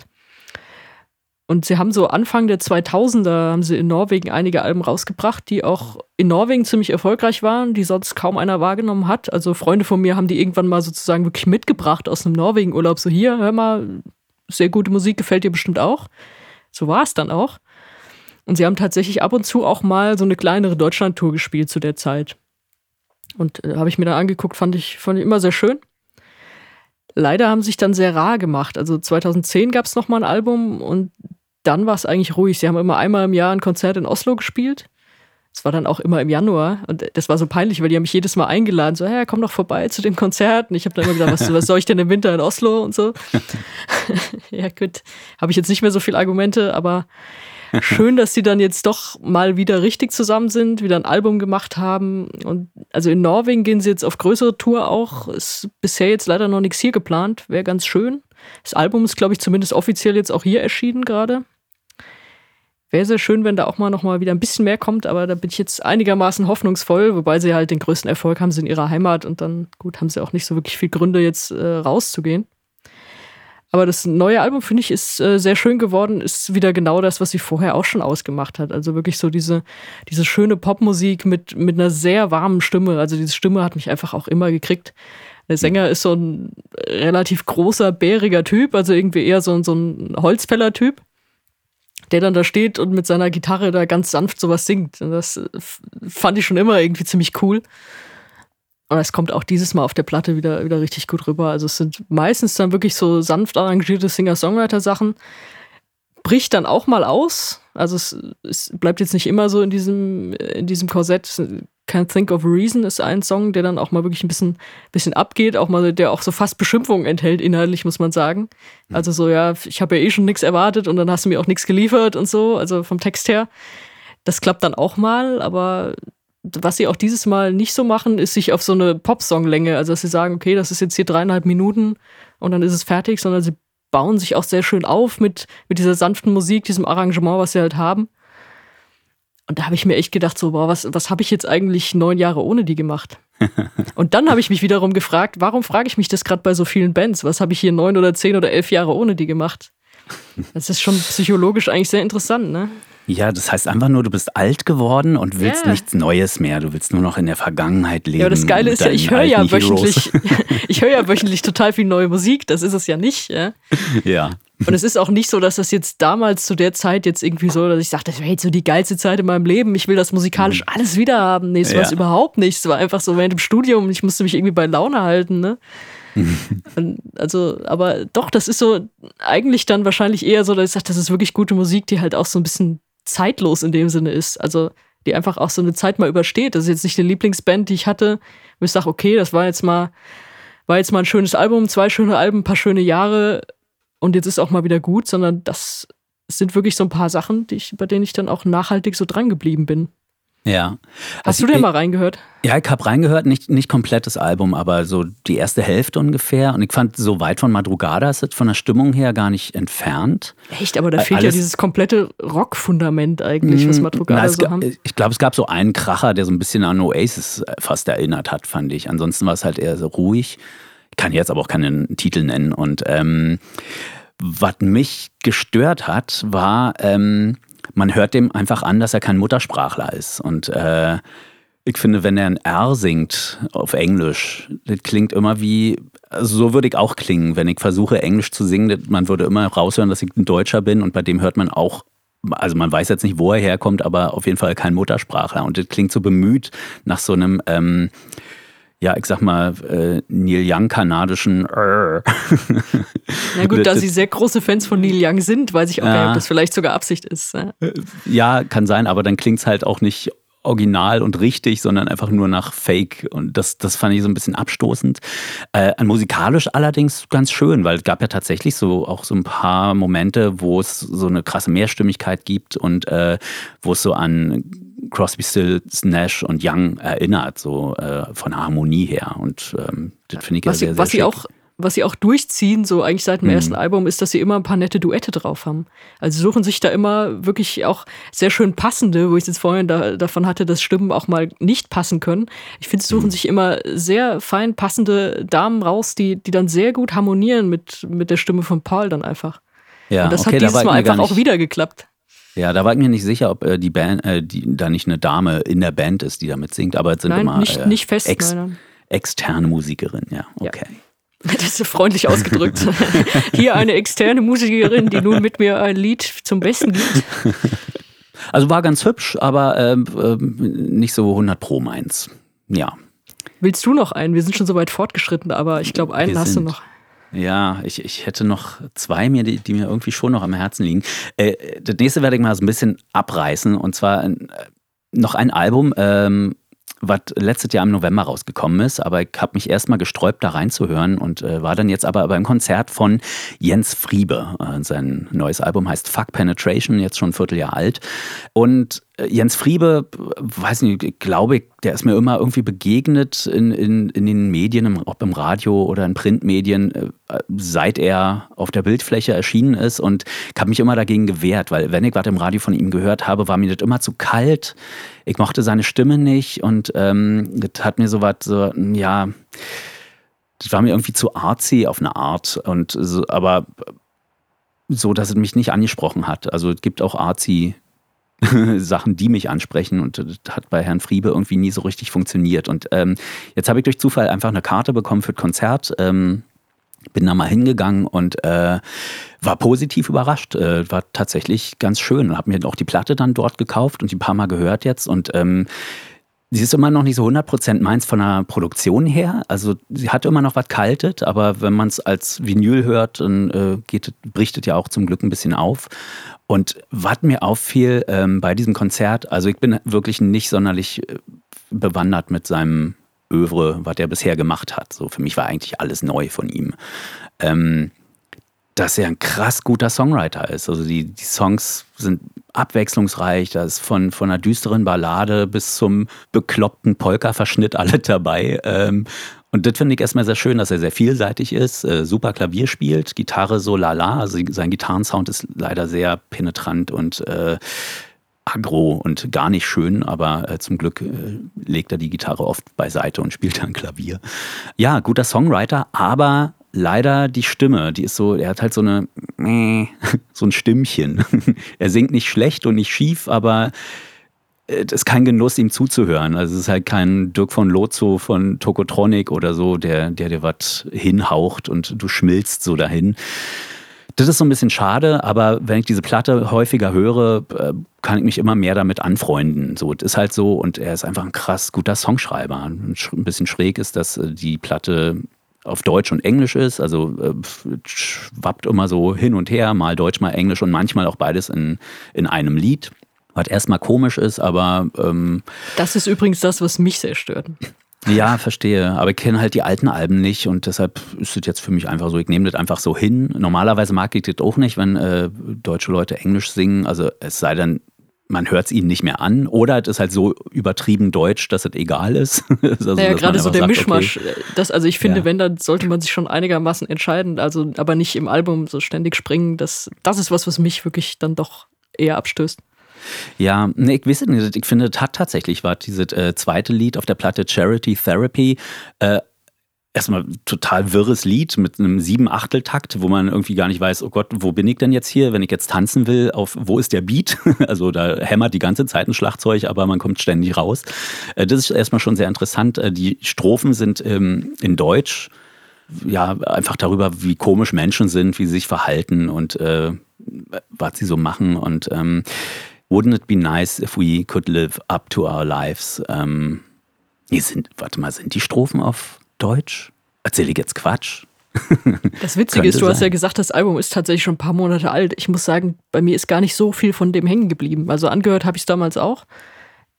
Und sie haben so Anfang der 2000er haben sie in Norwegen einige Alben rausgebracht, die auch in Norwegen ziemlich erfolgreich waren, die sonst kaum einer wahrgenommen hat. Also Freunde von mir haben die irgendwann mal sozusagen wirklich mitgebracht aus einem Norwegen-Urlaub. So, hier, hör mal, sehr gute Musik, gefällt dir bestimmt auch. So war es dann auch. Und sie haben tatsächlich ab und zu auch mal so eine kleinere Deutschland-Tour gespielt zu der Zeit. Und habe ich mir dann angeguckt, fand ich immer sehr schön. Leider haben sie sich dann sehr rar gemacht. Also 2010 gab es nochmal ein Album und dann war es eigentlich ruhig. Sie haben immer einmal im Jahr ein Konzert in Oslo gespielt. Das war dann auch immer im Januar. Und das war so peinlich, weil die haben mich jedes Mal eingeladen. So, hey, komm doch vorbei zu dem Konzert. Und ich habe dann immer gesagt, was soll ich denn im Winter in Oslo und so. Ja gut, habe ich jetzt nicht mehr so viele Argumente, aber schön, dass sie dann jetzt doch mal wieder richtig zusammen sind, wieder ein Album gemacht haben. Und also in Norwegen gehen sie jetzt auf größere Tour auch. Ist bisher jetzt leider noch nichts hier geplant. Wäre ganz schön. Das Album ist, glaube ich, zumindest offiziell jetzt auch hier erschienen gerade. Wäre sehr schön, wenn da auch noch mal wieder ein bisschen mehr kommt, aber da bin ich jetzt einigermaßen hoffnungsvoll, wobei sie halt den größten Erfolg haben sie in ihrer Heimat und dann, gut, haben sie auch nicht so wirklich viel Gründe, jetzt rauszugehen. Aber das neue Album, finde ich, ist sehr schön geworden, ist wieder genau das, was sie vorher auch schon ausgemacht hat. Also wirklich so diese schöne Popmusik mit einer sehr warmen Stimme. Also diese Stimme hat mich einfach auch immer gekriegt. Der Sänger ist so ein relativ großer, bäriger Typ, also irgendwie eher so ein Holzfäller-Typ, der dann da steht und mit seiner Gitarre da ganz sanft sowas singt. Und das fand ich schon immer irgendwie ziemlich cool. Und es kommt auch dieses Mal auf der Platte wieder richtig gut rüber. Also es sind meistens dann wirklich so sanft arrangierte Singer-Songwriter-Sachen. Bricht dann auch mal aus. Also es bleibt jetzt nicht immer so in diesem Korsett. Can't Think of a Reason ist ein Song, der dann auch mal wirklich ein bisschen abgeht, auch mal, der auch so fast Beschimpfungen enthält, inhaltlich, muss man sagen. Also so, ja, ich habe ja eh schon nichts erwartet und dann hast du mir auch nichts geliefert und so, also vom Text her. Das klappt dann auch mal, aber was sie auch dieses Mal nicht so machen, ist sich auf so eine Popsong-Länge, also dass sie sagen, okay, das ist jetzt hier 3,5 Minuten und dann ist es fertig, sondern sie bauen sich auch sehr schön auf mit dieser sanften Musik, diesem Arrangement, was sie halt haben. Und da habe ich mir echt gedacht, so, boah, was habe ich jetzt eigentlich 9 Jahre ohne die gemacht? Und dann habe ich mich wiederum gefragt, warum frage ich mich das gerade bei so vielen Bands? Was habe ich hier 9 oder 10 oder 11 Jahre ohne die gemacht? Das ist schon psychologisch eigentlich sehr interessant, ne?
Ja, das heißt einfach nur, du bist alt geworden und willst nichts Neues mehr. Du willst nur noch in der Vergangenheit leben.
Ja, aber das Geile ist ja, ich höre ja wöchentlich total viel neue Musik. Das ist es ja nicht. Ja. Und es ist auch nicht so, dass das jetzt damals zu der Zeit jetzt irgendwie so, dass ich sagte, das wäre jetzt so die geilste Zeit in meinem Leben. Ich will das musikalisch alles wieder haben. Nee, es war es überhaupt nicht. Es war einfach so während dem Studium. Ich musste mich irgendwie bei Laune halten, ne? Also, aber doch, das ist so eigentlich dann wahrscheinlich eher so, dass ich sage, das ist wirklich gute Musik, die halt auch so ein bisschen zeitlos in dem Sinne ist. Also, die einfach auch so eine Zeit mal übersteht. Das ist jetzt nicht die Lieblingsband, die ich hatte, wo ich sage, okay, das war jetzt mal ein schönes Album, 2 schöne Alben, ein paar schöne Jahre und jetzt ist auch mal wieder gut, sondern das sind wirklich so ein paar Sachen, bei denen ich dann auch nachhaltig so dran geblieben bin.
Ja.
Hast du denn mal reingehört?
Ja, ich habe reingehört, nicht komplettes Album, aber so die erste Hälfte ungefähr. Und ich fand, so weit von Madrugada ist es von der Stimmung her gar nicht entfernt.
Echt? Aber da fehlt ja dieses komplette Rock-Fundament eigentlich, was Madrugada so haben.
Ich glaube, es gab so einen Kracher, der so ein bisschen an Oasis fast erinnert hat, fand ich. Ansonsten war es halt eher so ruhig. Ich kann jetzt aber auch keinen Titel nennen. Und was mich gestört hat, war... man hört dem einfach an, dass er kein Muttersprachler ist. Und ich finde, wenn er ein R singt auf Englisch, das klingt immer wie, also so würde ich auch klingen, wenn ich versuche, Englisch zu singen. Man würde immer raushören, dass ich ein Deutscher bin und bei dem hört man auch, also man weiß jetzt nicht, wo er herkommt, aber auf jeden Fall kein Muttersprachler. Und das klingt so bemüht nach so einem... ja, ich sag mal, Neil Young-kanadischen
Na gut, da sie sehr große Fans von Neil Young sind, weiß ich auch gar nicht, ob das vielleicht sogar Absicht ist.
Ja, kann sein, aber dann klingt's halt auch nicht original und richtig, sondern einfach nur nach Fake. Und das fand ich so ein bisschen abstoßend. Musikalisch allerdings ganz schön, weil es gab ja tatsächlich auch so ein paar Momente, wo es so eine krasse Mehrstimmigkeit gibt und wo es so an Crosby, Stills, Nash und Young erinnert, so von der Harmonie her. Und das finde ich ja sehr, sehr schick.
Was sie auch durchziehen, so eigentlich seit dem ersten Album, ist, dass sie immer ein paar nette Duette drauf haben. Also sie suchen sich da immer wirklich auch sehr schön passende, wo ich jetzt vorhin davon hatte, dass Stimmen auch mal nicht passen können. Ich finde, sie suchen sich immer sehr fein passende Damen raus, die dann sehr gut harmonieren mit der Stimme von Paul dann einfach.
Ja,
und das hat dieses Mal einfach auch wieder geklappt.
Ja, da war ich mir nicht sicher, ob die Band, da nicht eine Dame in der Band ist, die damit singt, aber es sind immer
nicht fest,
externe Musikerin, ja, okay.
Ja. Das ist freundlich ausgedrückt. Hier eine externe Musikerin, die nun mit mir ein Lied zum Besten gibt.
Also war ganz hübsch, aber nicht so 100% meins. Ja.
Willst du noch einen? Wir sind schon so weit fortgeschritten, aber ich glaube, einen hast du noch.
Ja, ich hätte noch 2 die mir irgendwie schon noch am Herzen liegen. Das nächste werde ich mal so ein bisschen abreißen. Und zwar noch ein Album, was letztes Jahr im November rausgekommen ist, aber ich habe mich erstmal gesträubt, da reinzuhören und war dann jetzt aber beim Konzert von Jens Friebe. Sein neues Album heißt Fuck Penetration, jetzt schon ein Vierteljahr alt. Und Jens Friebe, weiß nicht, glaube ich, der ist mir immer irgendwie begegnet in den Medien, ob im Radio oder in Printmedien, seit er auf der Bildfläche erschienen ist. Und ich habe mich immer dagegen gewehrt, weil wenn ich was im Radio von ihm gehört habe, war mir das immer zu kalt. Ich mochte seine Stimme nicht und das hat mir das war mir irgendwie zu artsy auf eine Art. Und aber so, dass es mich nicht angesprochen hat. Also es gibt auch artsy Sachen, die mich ansprechen und das hat bei Herrn Friebe irgendwie nie so richtig funktioniert. Und jetzt habe ich durch Zufall einfach eine Karte bekommen für das Konzert, bin da mal hingegangen und war positiv überrascht, war tatsächlich ganz schön und habe mir auch die Platte dann dort gekauft und die ein paar Mal gehört jetzt und sie ist immer noch nicht so 100% meins von der Produktion her. Also sie hat immer noch was Kaltes, aber wenn man es als Vinyl hört, dann bricht es ja auch zum Glück ein bisschen auf. Und was mir auffiel bei diesem Konzert, also ich bin wirklich nicht sonderlich bewandert mit seinem Övre, was er bisher gemacht hat. So für mich war eigentlich alles neu von ihm. Dass er ein krass guter Songwriter ist. Also die Songs sind abwechslungsreich, da ist von einer düsteren Ballade bis zum bekloppten Polka-Verschnitt alle dabei. Und das finde ich erstmal sehr schön, dass er sehr vielseitig ist, super Klavier spielt, Gitarre so lala, also sein Gitarrensound ist leider sehr penetrant und aggro und gar nicht schön, aber zum Glück legt er die Gitarre oft beiseite und spielt dann Klavier. Ja, guter Songwriter, aber leider die Stimme, die ist so, er hat halt so ein Stimmchen. Er singt nicht schlecht und nicht schief, aber es ist kein Genuss, ihm zuzuhören. Also es ist halt kein Dirk von Lozo von Tokotronic oder so, der dir was hinhaucht und du schmilzt so dahin. Das ist so ein bisschen schade, aber wenn ich diese Platte häufiger höre, kann ich mich immer mehr damit anfreunden. So, es ist halt so und er ist einfach ein krass guter Songschreiber. Ein bisschen schräg ist, dass die Platte auf Deutsch und Englisch ist, also schwappt immer so hin und her, mal Deutsch, mal Englisch und manchmal auch beides in einem Lied. Was erstmal komisch ist, aber
das ist übrigens das, was mich sehr stört.
Ja, verstehe. Aber ich kenne halt die alten Alben nicht und deshalb ist es jetzt für mich einfach so, ich nehme das einfach so hin. Normalerweise mag ich das auch nicht, wenn deutsche Leute Englisch singen, also es sei denn, man hört es ihnen nicht mehr an oder es ist halt so übertrieben deutsch, dass es egal ist. Also,
naja, gerade so der sagt, Mischmasch. Okay. Also ich finde, wenn, dann sollte man sich schon einigermaßen entscheiden, also aber nicht im Album so ständig springen. Das ist was mich wirklich dann doch eher abstößt.
Ja, nee, ich weiß nicht, ich finde, das hat tatsächlich was, dieses zweite Lied auf der Platte Charity Therapy, erstmal total wirres Lied mit einem 7/8-Takt, wo man irgendwie gar nicht weiß, oh Gott, wo bin ich denn jetzt hier, wenn ich jetzt tanzen will, wo ist der Beat? Also da hämmert die ganze Zeit ein Schlagzeug, aber man kommt ständig raus. Das ist erstmal schon sehr interessant. Die Strophen sind in Deutsch, ja, einfach darüber, wie komisch Menschen sind, wie sie sich verhalten und was sie so machen und wouldn't it be nice if we could live up to our lives? Sind die Strophen auf Deutsch? Erzähle ich jetzt Quatsch?
Das Witzige ist, du hast ja gesagt, das Album ist tatsächlich schon ein paar Monate alt. Ich muss sagen, bei mir ist gar nicht so viel von dem hängen geblieben. Also angehört habe ich es damals auch.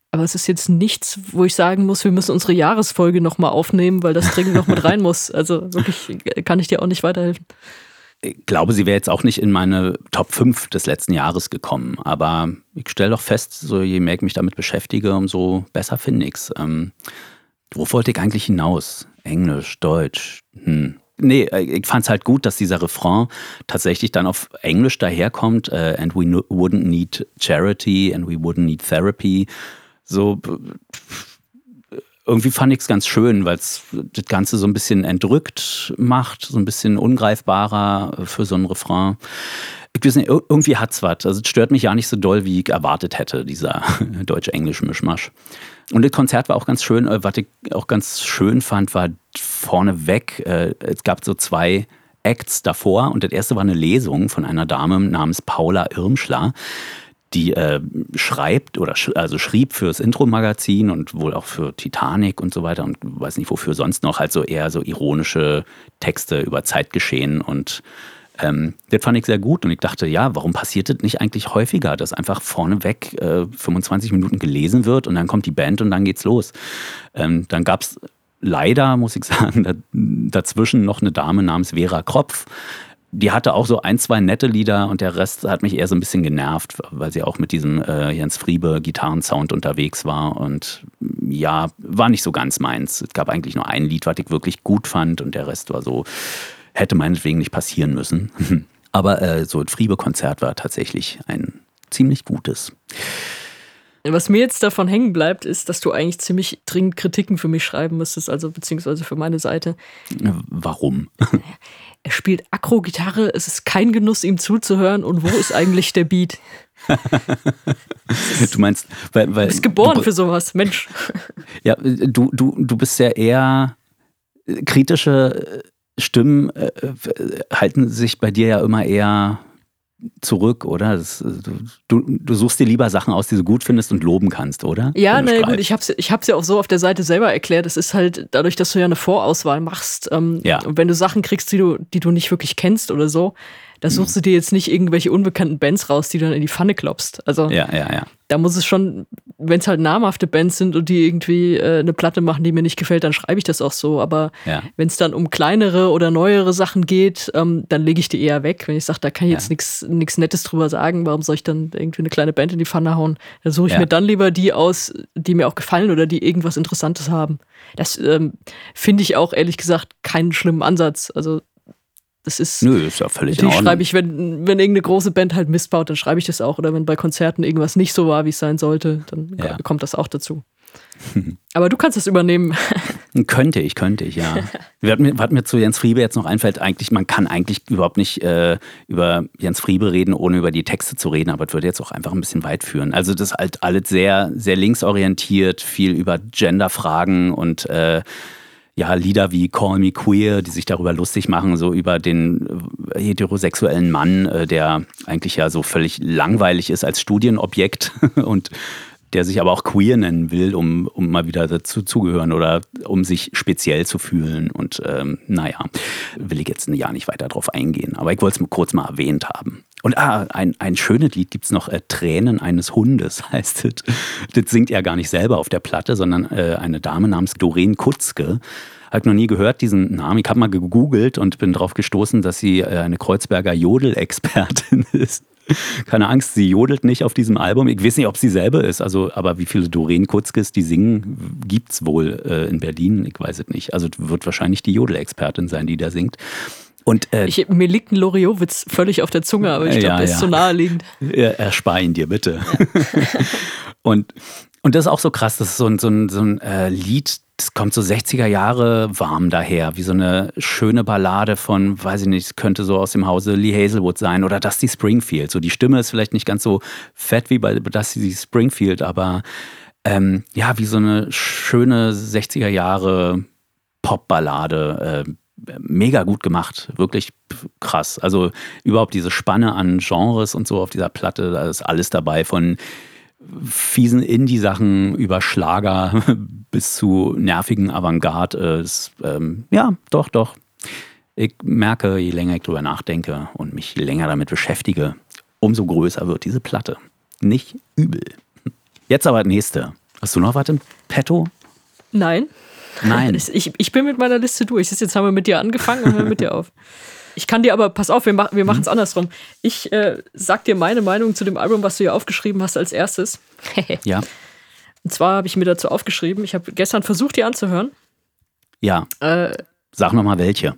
Aber es ist jetzt nichts, wo ich sagen muss, wir müssen unsere Jahresfolge nochmal aufnehmen, weil das dringend noch mit rein muss. Also wirklich kann ich dir auch nicht weiterhelfen.
Ich glaube, sie wäre jetzt auch nicht in meine Top 5 des letzten Jahres gekommen. Aber ich stelle doch fest, so je mehr ich mich damit beschäftige, umso besser finde ich es. Wo wollte ich eigentlich hinaus? Englisch, Deutsch? Nee, ich fand es halt gut, dass dieser Refrain tatsächlich dann auf Englisch daherkommt. And we wouldn't need charity and we wouldn't need therapy. So, irgendwie fand ich es ganz schön, weil es das Ganze so ein bisschen entrückt macht, so ein bisschen ungreifbarer für so einen Refrain. Ich weiß nicht, irgendwie hat's was. Also es stört mich ja nicht so doll, wie ich erwartet hätte, dieser deutsch-englisch-Mischmasch. Und das Konzert war auch ganz schön. Was ich auch ganz schön fand, war vorneweg, es gab so 2 Acts davor und das erste war eine Lesung von einer Dame namens Paula Irmschler, die schrieb fürs Intro-Magazin und wohl auch für Titanic und so weiter und weiß nicht wofür sonst noch, halt so eher so ironische Texte über Zeitgeschehen und das fand ich sehr gut und ich dachte, ja, warum passiert das nicht eigentlich häufiger, dass einfach vorneweg 25 Minuten gelesen wird und dann kommt die Band und dann geht's los. Dann gab's leider, muss ich sagen, dazwischen noch eine Dame namens Vera Kropf. Die hatte auch so 1, 2 nette Lieder und der Rest hat mich eher so ein bisschen genervt, weil sie auch mit diesem Jens Friebe Gitarrensound unterwegs war und ja, war nicht so ganz meins. Es gab eigentlich nur ein Lied, was ich wirklich gut fand und der Rest war so, hätte meinetwegen nicht passieren müssen. Aber so ein Friebe-Konzert war tatsächlich ein ziemlich gutes.
Was mir jetzt davon hängen bleibt, ist, dass du eigentlich ziemlich dringend Kritiken für mich schreiben müsstest, also beziehungsweise für meine Seite.
Warum?
Er spielt Akro-Gitarre, es ist kein Genuss, ihm zuzuhören und wo ist eigentlich der Beat?
Du meinst, weil
du bist geboren für sowas, Mensch.
Ja, du bist ja eher kritische Stimmen halten sich bei dir ja immer eher zurück, oder? Du suchst dir lieber Sachen aus, die du gut findest und loben kannst, oder?
Ja, na gut, ich hab's ja auch so auf der Seite selber erklärt. Es ist halt dadurch, dass du ja eine Vorauswahl machst.
Ja.
Und wenn du Sachen kriegst, die du nicht wirklich kennst oder so, da suchst du dir jetzt nicht irgendwelche unbekannten Bands raus, die du dann in die Pfanne klopfst. Also
ja.
Da muss es schon, wenn es halt namhafte Bands sind und die irgendwie eine Platte machen, die mir nicht gefällt, dann schreibe ich das auch so. Aber wenn es dann um kleinere oder neuere Sachen geht, dann lege ich die eher weg. Wenn ich sage, da kann ich jetzt nichts Nettes drüber sagen, warum soll ich dann irgendwie eine kleine Band in die Pfanne hauen? Dann suche ich mir dann lieber die aus, die mir auch gefallen oder die irgendwas Interessantes haben. Das finde ich auch, ehrlich gesagt, keinen schlimmen Ansatz. Also das ist,
ist ja völlig in Ordnung.
Schreibe ich, wenn irgendeine große Band halt Mist baut, dann schreibe ich das auch. Oder wenn bei Konzerten irgendwas nicht so war, wie es sein sollte, dann kommt das auch dazu. Aber du kannst das übernehmen.
Könnte ich, ja. Was mir zu Jens Friebe jetzt noch einfällt, man kann eigentlich überhaupt nicht über Jens Friebe reden, ohne über die Texte zu reden, aber es würde jetzt auch einfach ein bisschen weit führen. Also das ist halt alles sehr, sehr linksorientiert, viel über Genderfragen und Lieder wie Call Me Queer, die sich darüber lustig machen, so über den heterosexuellen Mann, der eigentlich ja so völlig langweilig ist als Studienobjekt und der sich aber auch queer nennen will, um mal wieder dazu zugehören oder um sich speziell zu fühlen. Und will ich jetzt nicht weiter drauf eingehen. Aber ich wollte es kurz mal erwähnt haben. Und ein schönes Lied gibt es noch, Tränen eines Hundes heißt es. Das singt er gar nicht selber auf der Platte, sondern eine Dame namens Doreen Kutzke. Habe ich noch nie gehört, diesen Namen. Ich habe mal gegoogelt und bin darauf gestoßen, dass sie eine Kreuzberger Jodelexpertin ist. Keine Angst, sie jodelt nicht auf diesem Album. Ich weiß nicht, ob sie selber ist, aber wie viele Doreen Kutzkes, die singen, gibt es wohl in Berlin? Ich weiß es nicht. Also wird wahrscheinlich die Jodelexpertin sein, die da singt. Und,
mir liegt ein Loriot-Witz völlig auf der Zunge, aber ich glaube, der ist zu naheliegend.
Erspar ihn dir bitte. Und das ist auch so krass, das ist so ein Lied, das kommt so 60er Jahre warm daher, wie so eine schöne Ballade von, weiß ich nicht, könnte so aus dem Hause Lee Hazelwood sein oder Dusty Springfield. So die Stimme ist vielleicht nicht ganz so fett wie bei Dusty Springfield, aber wie so eine schöne 60er Jahre Popballade, mega gut gemacht, wirklich krass. Also überhaupt diese Spanne an Genres und so auf dieser Platte, da ist alles dabei, von fiesen Indie-Sachen über Schlager bis zu nervigen Avantgarde. Doch. Ich merke, je länger ich drüber nachdenke und mich länger damit beschäftige, umso größer wird diese Platte. Nicht übel. Jetzt aber das nächste. Hast du noch was im Petto?
Nein. Ich bin mit meiner Liste durch. Jetzt haben wir mit dir angefangen und hören mit dir auf. Ich kann dir aber, pass auf, wir machen es andersrum. Ich sag dir meine Meinung zu dem Album, was du hier aufgeschrieben hast als erstes.
Ja.
Und zwar habe ich mir dazu aufgeschrieben, ich habe gestern versucht, die anzuhören.
Ja. Sag nochmal welche.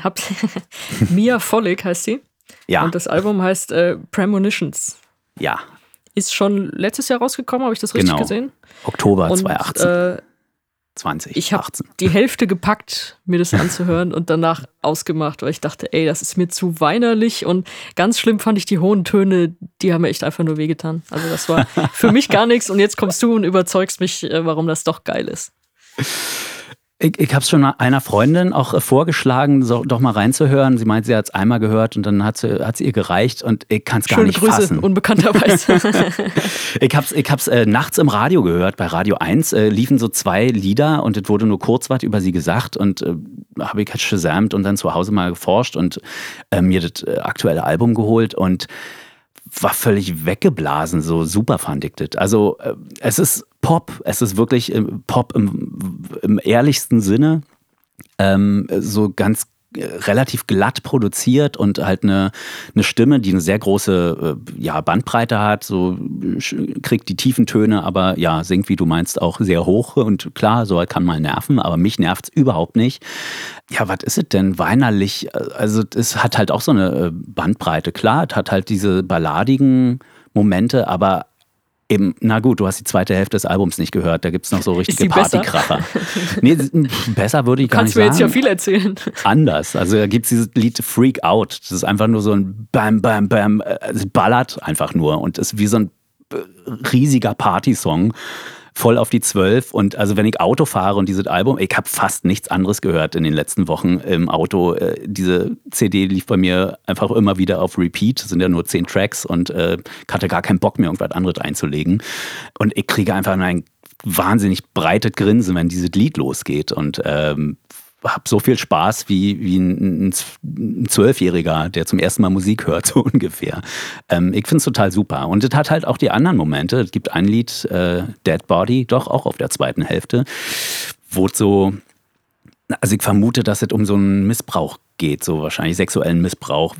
Mia Follig heißt sie.
Ja.
Und das Album heißt Premonitions.
Ja.
Ist schon letztes Jahr rausgekommen, habe ich das richtig gesehen?
Oktober 2018. 2018.
Ich habe die Hälfte gepackt, mir das anzuhören und danach ausgemacht, weil ich dachte, ey, das ist mir zu weinerlich und ganz schlimm fand ich die hohen Töne, die haben mir echt einfach nur wehgetan. Also das war für mich gar nichts und jetzt kommst du und überzeugst mich, warum das doch geil ist.
Ich habe es schon einer Freundin auch vorgeschlagen, doch mal reinzuhören. Sie meint, sie hat es einmal gehört und dann hat es ihr gereicht und ich kann es gar nicht fassen.
Schöne Grüße, unbekannterweise.
Ich hab's nachts im Radio gehört, bei Radio 1 liefen so 2 Lieder und es wurde nur kurz was über sie gesagt und habe ich halt shazamt und dann zu Hause mal geforscht und mir das aktuelle Album geholt und war völlig weggeblasen, so super fand ich das. Also es ist Pop, es ist wirklich Pop im ehrlichsten Sinne, so ganz relativ glatt produziert und halt eine Stimme, die eine sehr große Bandbreite hat, so kriegt die tiefen Töne, aber ja, singt, wie du meinst, auch sehr hoch und klar, so kann mal nerven, aber mich nervt's überhaupt nicht. Ja, was ist es denn? Weinerlich, also es hat halt auch so eine Bandbreite, klar, es hat halt diese balladigen Momente, aber eben, na gut, du hast die zweite Hälfte des Albums nicht gehört, da gibt es noch so richtige Partykracher. Nee, besser würde ich gar nicht sagen.
Kannst mir jetzt ja viel erzählen.
Anders, also da gibt es dieses Lied Freak Out, das ist einfach nur so ein Bam, Bam, Bam, es ballert einfach nur und ist wie so ein riesiger Partysong. Voll auf die 12 und also wenn ich Auto fahre und dieses Album, ich habe fast nichts anderes gehört in den letzten Wochen im Auto. Diese CD lief bei mir einfach immer wieder auf Repeat, das sind ja nur 10 Tracks und ich hatte gar keinen Bock mehr, irgendwas anderes einzulegen. Und ich kriege einfach ein wahnsinnig breites Grinsen, wenn dieses Lied losgeht und habe so viel Spaß wie ein 12-Jähriger, der zum ersten Mal Musik hört, so ungefähr. Ich finde es total super. Und es hat halt auch die anderen Momente. Es gibt ein Lied, Dead Body, doch auch auf der zweiten Hälfte, wo es so, also ich vermute, dass es um so einen Missbrauch geht, so wahrscheinlich sexuellen Missbrauch.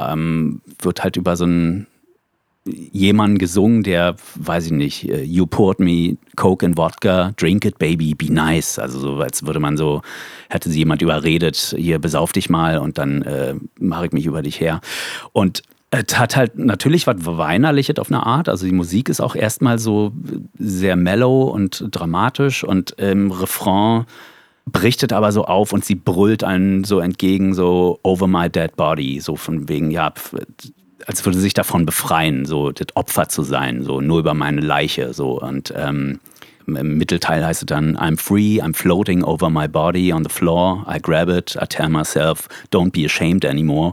Wird halt über so einen jemanden gesungen, der, weiß ich nicht, you poured me Coke and Vodka, drink it baby, be nice. Also so, als würde man so, hätte sie jemand überredet, hier besauf dich mal und dann mache ich mich über dich her. Und es hat halt natürlich was Weinerliches auf eine Art. Also die Musik ist auch erstmal so sehr mellow und dramatisch und im Refrain bricht es aber so auf und sie brüllt einen so entgegen, so over my dead body, so von wegen, ja, als würde sie sich davon befreien, so das Opfer zu sein, so nur über meine Leiche, so und im Mittelteil heißt es dann I'm free, I'm floating over my body on the floor, I grab it, I tell myself, don't be ashamed anymore.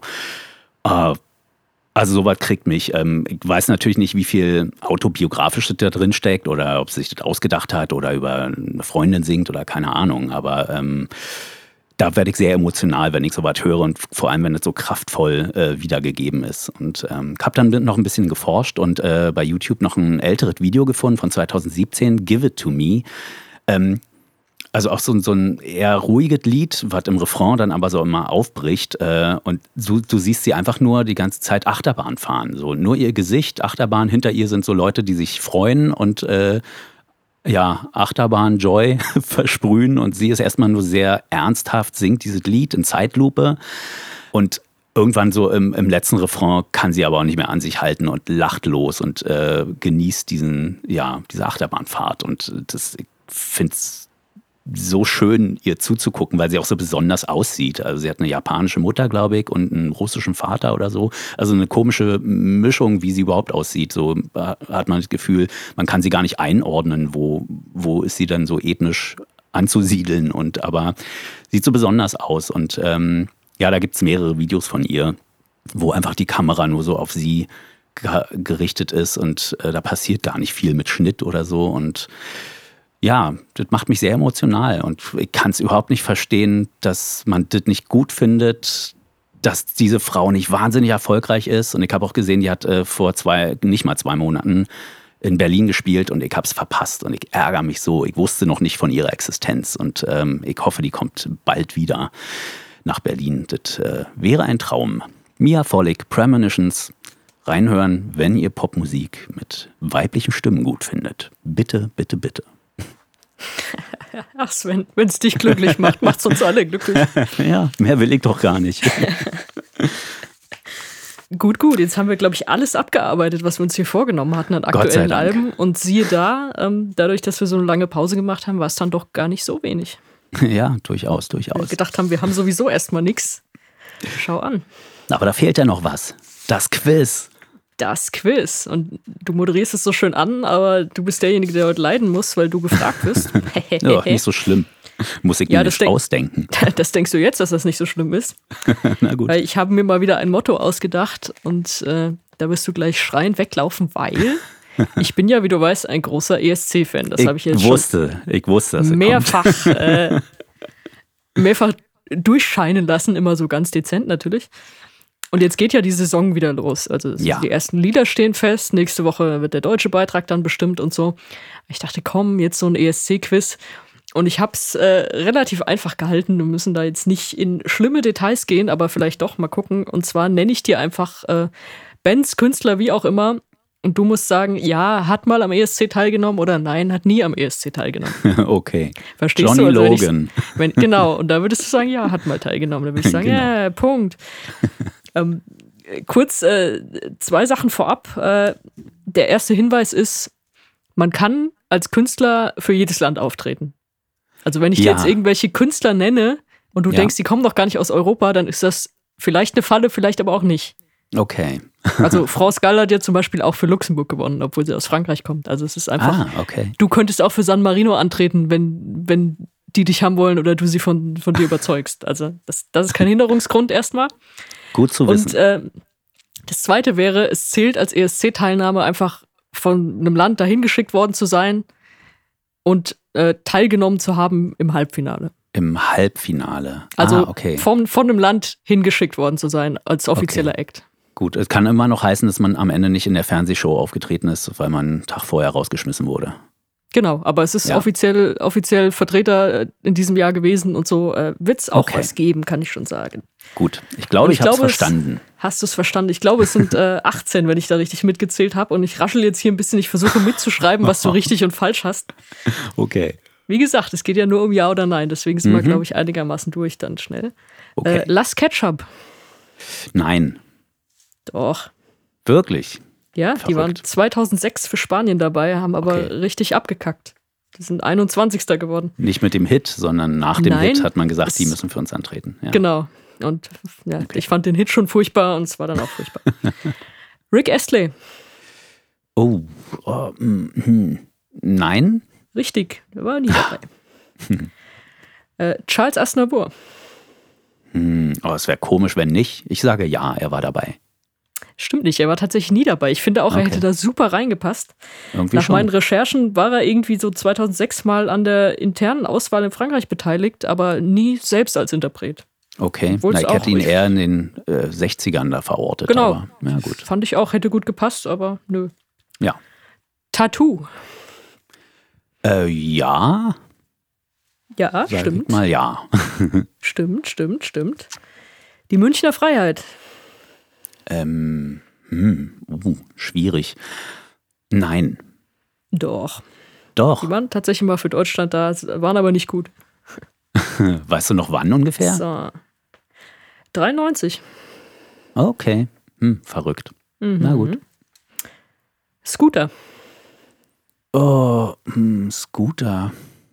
Also sowas kriegt mich. Ich weiß natürlich nicht, wie viel Autobiografisches da drin steckt oder ob sie sich das ausgedacht hat oder über eine Freundin singt oder keine Ahnung, aber da werde ich sehr emotional, wenn ich sowas höre und vor allem, wenn es so kraftvoll wiedergegeben ist. Und ich habe dann noch ein bisschen geforscht und bei YouTube noch ein älteres Video gefunden von 2017, Give It To Me. Also auch so ein eher ruhiges Lied, was im Refrain dann aber so immer aufbricht. Und du siehst sie einfach nur die ganze Zeit Achterbahn fahren. So nur ihr Gesicht, Achterbahn, hinter ihr sind so Leute, die sich freuen und Achterbahn, Joy versprühen und sie ist erstmal nur sehr ernsthaft, singt dieses Lied in Zeitlupe und irgendwann so im letzten Refrain kann sie aber auch nicht mehr an sich halten und lacht los und genießt diese Achterbahnfahrt und ich finde es so schön, ihr zuzugucken, weil sie auch so besonders aussieht. Also sie hat eine japanische Mutter, glaube ich, und einen russischen Vater oder so. Also eine komische Mischung, wie sie überhaupt aussieht. So hat man das Gefühl, man kann sie gar nicht einordnen, wo ist sie dann so ethnisch anzusiedeln. Aber sieht so besonders aus. Und da gibt es mehrere Videos von ihr, wo einfach die Kamera nur so auf sie gerichtet ist und da passiert gar nicht viel mit Schnitt oder so. Und ja, das macht mich sehr emotional und ich kann es überhaupt nicht verstehen, dass man das nicht gut findet, dass diese Frau nicht wahnsinnig erfolgreich ist. Und ich habe auch gesehen, die hat vor nicht mal 2 Monaten in Berlin gespielt und ich habe es verpasst und ich ärgere mich so. Ich wusste noch nicht von ihrer Existenz und ich hoffe, die kommt bald wieder nach Berlin. Das wäre ein Traum. Mia Vollig, Premonitions. Reinhören, wenn ihr Popmusik mit weiblichen Stimmen gut findet. Bitte, bitte, bitte.
Ach Sven, wenn es dich glücklich macht, macht es uns alle glücklich.
Ja, mehr will ich doch gar nicht.
Gut, jetzt haben wir, glaube ich, alles abgearbeitet, was wir uns hier vorgenommen hatten an aktuellen Alben. Und siehe da, dadurch, dass wir so eine lange Pause gemacht haben, war es dann doch gar nicht so wenig.
Ja, durchaus.
Wir gedacht haben, wir haben sowieso erstmal nichts. Schau an.
Aber da fehlt ja noch was. Das Quiz.
Das Quiz. Und du moderierst es so schön an, aber du bist derjenige, der heute leiden muss, weil du gefragt wirst.
Ja, nicht so schlimm. Muss ich mir nicht ausdenken.
Das denkst du jetzt, dass das nicht so schlimm ist?
Na gut.
Weil ich habe mir mal wieder ein Motto ausgedacht und da wirst du gleich schreiend weglaufen, weil ich bin ja, wie du weißt, ein großer ESC-Fan. Das habe ich jetzt
ich wusste, dass
mehrfach durchscheinen lassen, immer so ganz dezent natürlich. Und jetzt geht ja die Saison wieder los. Also die ersten Lieder stehen fest. Nächste Woche wird der deutsche Beitrag dann bestimmt und so. Ich dachte, komm, jetzt so ein ESC-Quiz. Und ich habe es relativ einfach gehalten. Wir müssen da jetzt nicht in schlimme Details gehen, aber vielleicht doch mal gucken. Und zwar nenne ich dir einfach Bands, Künstler, wie auch immer. Und du musst sagen, ja, hat mal am ESC teilgenommen oder nein, hat nie am ESC teilgenommen.
Okay.
Verstehst
Johnny
du? Also
Logan.
Genau, und da würdest du sagen, ja, hat mal teilgenommen. Dann würde ich sagen,
genau.
Ja, Punkt. Kurz 2 Sachen vorab. Der erste Hinweis ist, man kann als Künstler für jedes Land auftreten. Also wenn ich dir jetzt irgendwelche Künstler nenne und du denkst, die kommen doch gar nicht aus Europa, dann ist das vielleicht eine Falle, vielleicht aber auch nicht.
Okay.
Also France Gall hat ja zum Beispiel auch für Luxemburg gewonnen, obwohl sie aus Frankreich kommt. Also es ist einfach,
okay.
Du könntest auch für San Marino antreten, wenn die dich haben wollen oder du sie von dir überzeugst. Also das ist kein Hinderungsgrund erstmal.
Gut zu wissen.
Und das Zweite wäre, es zählt als ESC-Teilnahme einfach von einem Land dahin geschickt worden zu sein und teilgenommen zu haben im Halbfinale.
Im Halbfinale.
Also
okay.
von einem Land hingeschickt worden zu sein als offizieller Act.
Gut, es kann immer noch heißen, dass man am Ende nicht in der Fernsehshow aufgetreten ist, weil man einen Tag vorher rausgeschmissen wurde.
Genau, aber es ist offiziell Vertreter in diesem Jahr gewesen und so wird es auch was geben, kann ich schon sagen.
Gut, ich glaube, ich habe es verstanden.
Hast du es verstanden? Ich glaube, es sind 18, wenn ich da richtig mitgezählt habe und ich raschel jetzt hier ein bisschen, ich versuche mitzuschreiben, was du richtig und falsch hast.
Okay.
Wie gesagt, es geht ja nur um Ja oder Nein, deswegen sind wir, glaube ich, einigermaßen durch dann schnell.
Okay.
Lass Ketchup.
Nein.
Doch.
Wirklich?
Ja,
Verrückt.
Die waren 2006 für Spanien dabei, haben aber richtig abgekackt. Die sind 21. geworden.
Nicht mit dem Hit, sondern nach dem Hit hat man gesagt, die müssen für uns antreten. Ja.
Genau. Und ich fand den Hit schon furchtbar und es war dann auch furchtbar. Rick Astley.
Nein.
Richtig, der war nie dabei. Charles Aznavour.
Es wäre komisch, wenn nicht. Ich sage ja, er war dabei.
Stimmt nicht, er war tatsächlich nie dabei. Ich finde auch, er hätte da super reingepasst.
Irgendwie
Nach meinen Recherchen war er irgendwie so 2006 mal an der internen Auswahl in Frankreich beteiligt, aber nie selbst als Interpret.
Okay, ich hätte ihn eher in den 60ern da verortet.
Genau,
aber, ja, gut.
Fand ich auch, hätte gut gepasst, aber nö.
Ja.
Tattoo.
Ja.
Ja,
Sag
stimmt.
Mal ja.
Stimmt. Die Münchner Freiheit.
Schwierig. Nein.
Doch.
Doch.
Die waren tatsächlich mal für Deutschland da, waren aber nicht gut.
Weißt du noch wann ungefähr?
So. 93.
Okay. Verrückt. Na gut.
Scooter.
Scooter.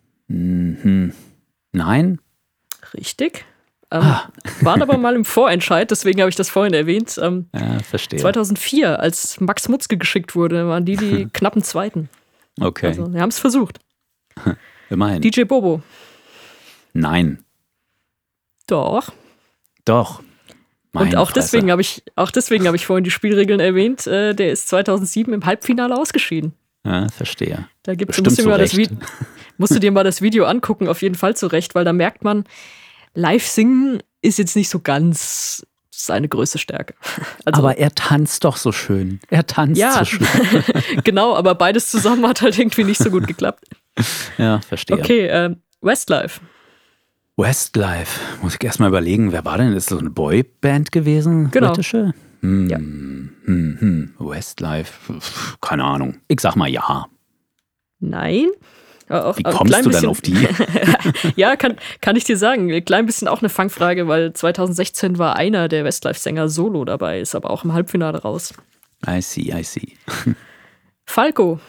Nein.
Richtig. Waren aber mal im Vorentscheid, deswegen habe ich das vorhin erwähnt.
Ja, verstehe.
2004, als Max Mutzke geschickt wurde, waren die knappen Zweiten.
Okay.
Also, wir haben es versucht.
Immerhin.
DJ Bobo.
Nein.
Doch.
Meine
Und auch
Fresse.
deswegen habe ich vorhin die Spielregeln erwähnt. Der ist 2007 im Halbfinale ausgeschieden.
Ja, verstehe.
Da musst du dir mal das Video angucken, auf jeden Fall zurecht, weil da merkt man, live singen ist jetzt nicht so ganz seine größte Stärke. Also,
aber er tanzt doch so schön. Er tanzt so schön.
Genau, aber beides zusammen hat halt irgendwie nicht so gut geklappt.
Ja, verstehe.
Okay, Westlife.
Westlife. Muss ich erstmal überlegen, wer war denn? Ist das so eine Boyband gewesen?
Genau.
Britische?
Ja.
Westlife. Keine Ahnung. Ich sag mal ja.
Nein.
Wie kommst du dann auf die?
Ja, kann ich dir sagen. Ein klein bisschen auch eine Fangfrage, weil 2016 war einer der Westlife-Sänger solo dabei, ist aber auch im Halbfinale raus.
I see.
Falco.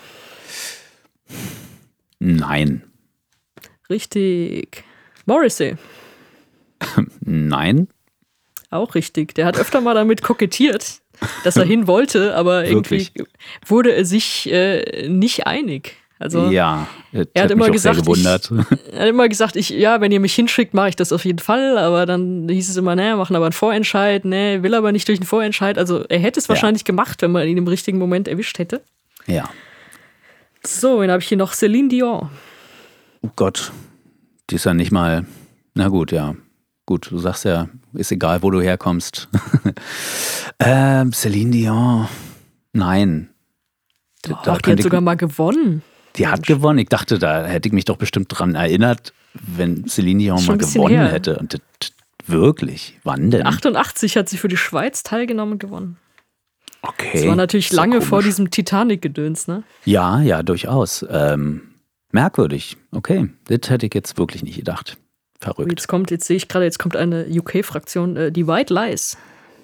Nein.
Richtig. Morrissey.
Nein.
Auch richtig. Der hat öfter mal damit kokettiert, dass er hin wollte, aber irgendwie wurde er sich nicht einig. Also,
ja,
er hat immer gesagt,
gewundert.
Er hat immer gesagt, wenn ihr mich hinschickt, mache ich das auf jeden Fall. Aber dann hieß es immer, machen aber einen Vorentscheid, will aber nicht durch einen Vorentscheid. Also er hätte es wahrscheinlich gemacht, wenn man ihn im richtigen Moment erwischt hätte.
Ja.
So, dann habe ich hier noch Celine Dion.
Oh Gott, die ist ja nicht mal, na gut, ja. Gut, du sagst ja, ist egal, wo du herkommst. Celine Dion, nein.
Doch, die hat sogar mal gewonnen.
Die hat gewonnen. Ich dachte, da hätte ich mich doch bestimmt dran erinnert, wenn Celine Dion mal gewonnen hätte. Und wirklich, wann denn?
88 hat sie für die Schweiz teilgenommen und gewonnen.
Okay.
Das war natürlich lange vor diesem Titanic-Gedöns, ne?
Ja, durchaus. Merkwürdig. Okay, das hätte ich jetzt wirklich nicht gedacht. Verrückt.
Jetzt sehe ich gerade, jetzt kommt eine UK-Fraktion, die White Lies.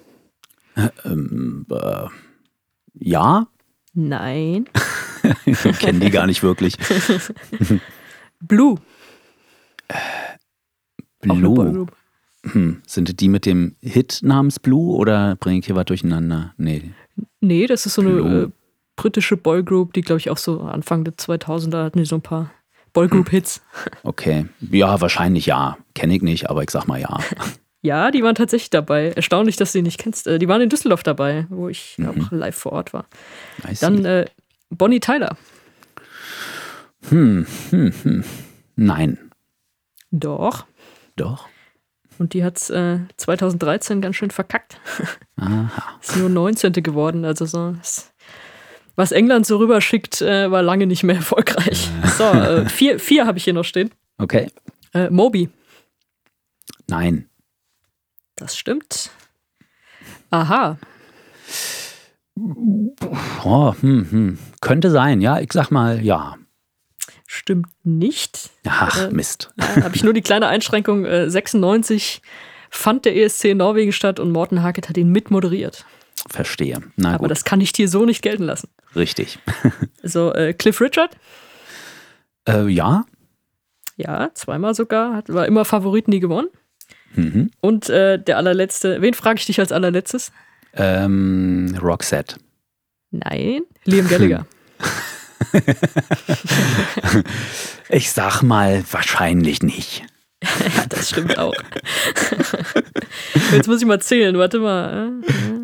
Ja?
Nein.
Ich kenne die gar nicht wirklich.
Blue.
Blue. Sind die mit dem Hit namens Blue oder bringe ich hier was durcheinander? Nee,
das ist so eine britische Boygroup, die, glaube ich, auch so Anfang der 2000er hatten die so ein paar Boygroup-Hits.
Okay. Ja, wahrscheinlich ja. Kenne ich nicht, aber ich sag mal ja.
Ja, die waren tatsächlich dabei. Erstaunlich, dass du die nicht kennst. Die waren in Düsseldorf dabei, wo ich auch live vor Ort war. Dann Bonnie Tyler.
Nein.
Doch. Und die hat 2013 ganz schön verkackt.
Aha.
Ist nur 19. geworden. Also so, was England so rüberschickt, war lange nicht mehr erfolgreich. So, 4 habe ich hier noch stehen.
Okay.
Moby.
Nein.
Das stimmt. Aha.
Oh, könnte sein, ja. Ich sag mal ja.
Stimmt nicht.
Ach, Mist.
Habe ich nur die kleine Einschränkung. 96 fand der ESC in Norwegen statt und Morten Harket hat ihn mitmoderiert.
Verstehe. Na gut.
Aber das kann ich dir so nicht gelten lassen.
Richtig.
So, Cliff Richard?
Ja.
Ja, zweimal sogar. War immer Favorit, nie gewonnen. Und der allerletzte, wen frage ich dich als allerletztes?
Roxette.
Nein, Liam Gallagher.
Ich sag mal, wahrscheinlich nicht.
Ja, das stimmt auch. Jetzt muss ich mal zählen, warte mal.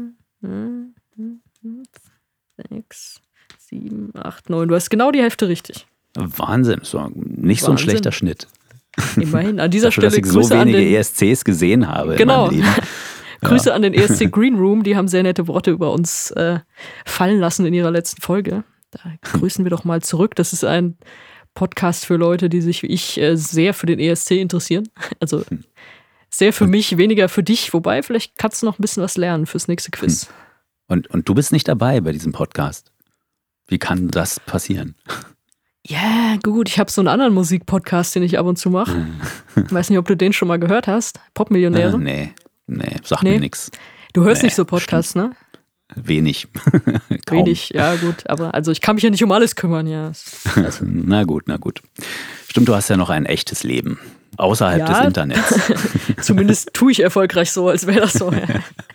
6, 7, 8, 9. Du hast genau die Hälfte richtig.
Wahnsinn, so so ein schlechter Schnitt.
Immerhin, an dieser Stelle
dass ich
Grüße
so wenige
an den
ESCs gesehen habe.
Genau.
In meinem Leben.
Grüße an den ESC Green Room, die haben sehr nette Worte über uns fallen lassen in ihrer letzten Folge. Da grüßen wir doch mal zurück. Das ist ein Podcast für Leute, die sich wie ich sehr für den ESC interessieren. Also sehr für mich, weniger für dich. Wobei, vielleicht kannst du noch ein bisschen was lernen fürs nächste Quiz.
Und du bist nicht dabei bei diesem Podcast. Wie kann das passieren?
Ja, gut, ich habe so einen anderen Musikpodcast, den ich ab und zu mache. Ich weiß nicht, ob du den schon mal gehört hast. Popmillionäre?
Nee, sag mir nichts.
Du hörst nicht so Podcasts, ne?
Wenig.
Wenig, ja gut. Aber also ich kann mich ja nicht um alles kümmern, ja. Also.
Na gut. Stimmt, du hast ja noch ein echtes Leben. Außerhalb des Internets.
Zumindest tue ich erfolgreich so, als wäre das so. Ja,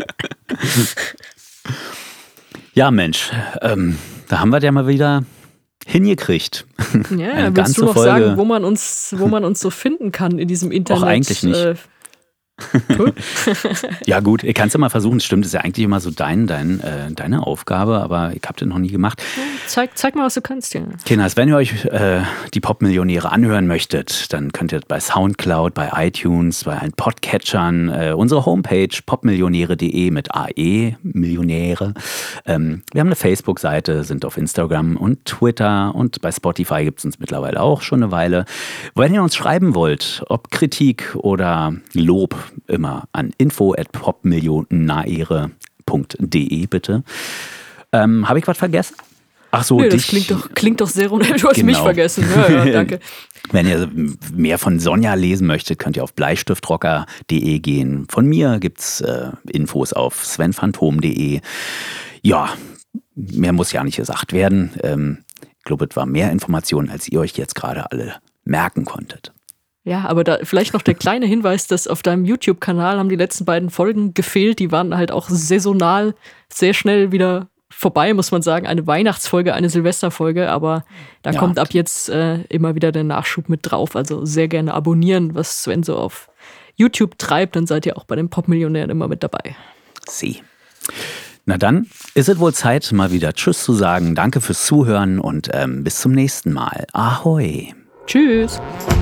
ja Mensch, da haben wir ja mal wieder hingekriegt.
Ja, willst du noch sagen, wo man uns so finden kann in diesem Internet?
Auch eigentlich nicht. Ja gut, ich kann es ja mal versuchen. Stimmt, ist ja eigentlich immer so deine Aufgabe, aber ich habe das noch nie gemacht.
zeig mal, was du kannst, ja.
Kinders, wenn ihr euch die Popmillionäre anhören möchtet, dann könnt ihr bei Soundcloud, bei iTunes, bei allen Podcatchern, unsere Homepage popmillionäre.de mit AE, Millionäre. Wir haben eine Facebook-Seite, sind auf Instagram und Twitter und bei Spotify gibt es uns mittlerweile auch schon eine Weile. Wenn ihr uns schreiben wollt, ob Kritik oder Lob, immer an info@popmillionäre.de bitte. Habe ich was vergessen? Ach so,
nö, das klingt doch sehr rund. Du hast mich vergessen. Ja, danke.
Wenn ihr mehr von Sonja lesen möchtet, könnt ihr auf bleistiftrocker.de gehen. Von mir gibt's Infos auf svenphantom.de. Ja, mehr muss ja nicht gesagt werden. Ich glaube, es war mehr Informationen, als ihr euch jetzt gerade alle merken konntet.
Ja, aber da vielleicht noch der kleine Hinweis, dass auf deinem YouTube-Kanal haben die letzten beiden Folgen gefehlt. Die waren halt auch saisonal sehr schnell wieder vorbei, muss man sagen. Eine Weihnachtsfolge, eine Silvesterfolge, aber da kommt ab jetzt immer wieder der Nachschub mit drauf. Also sehr gerne abonnieren, was Sven so auf YouTube treibt. Dann seid ihr auch bei den Popmillionären immer mit dabei.
Na dann ist es wohl Zeit, mal wieder Tschüss zu sagen. Danke fürs Zuhören und bis zum nächsten Mal. Ahoi.
Tschüss.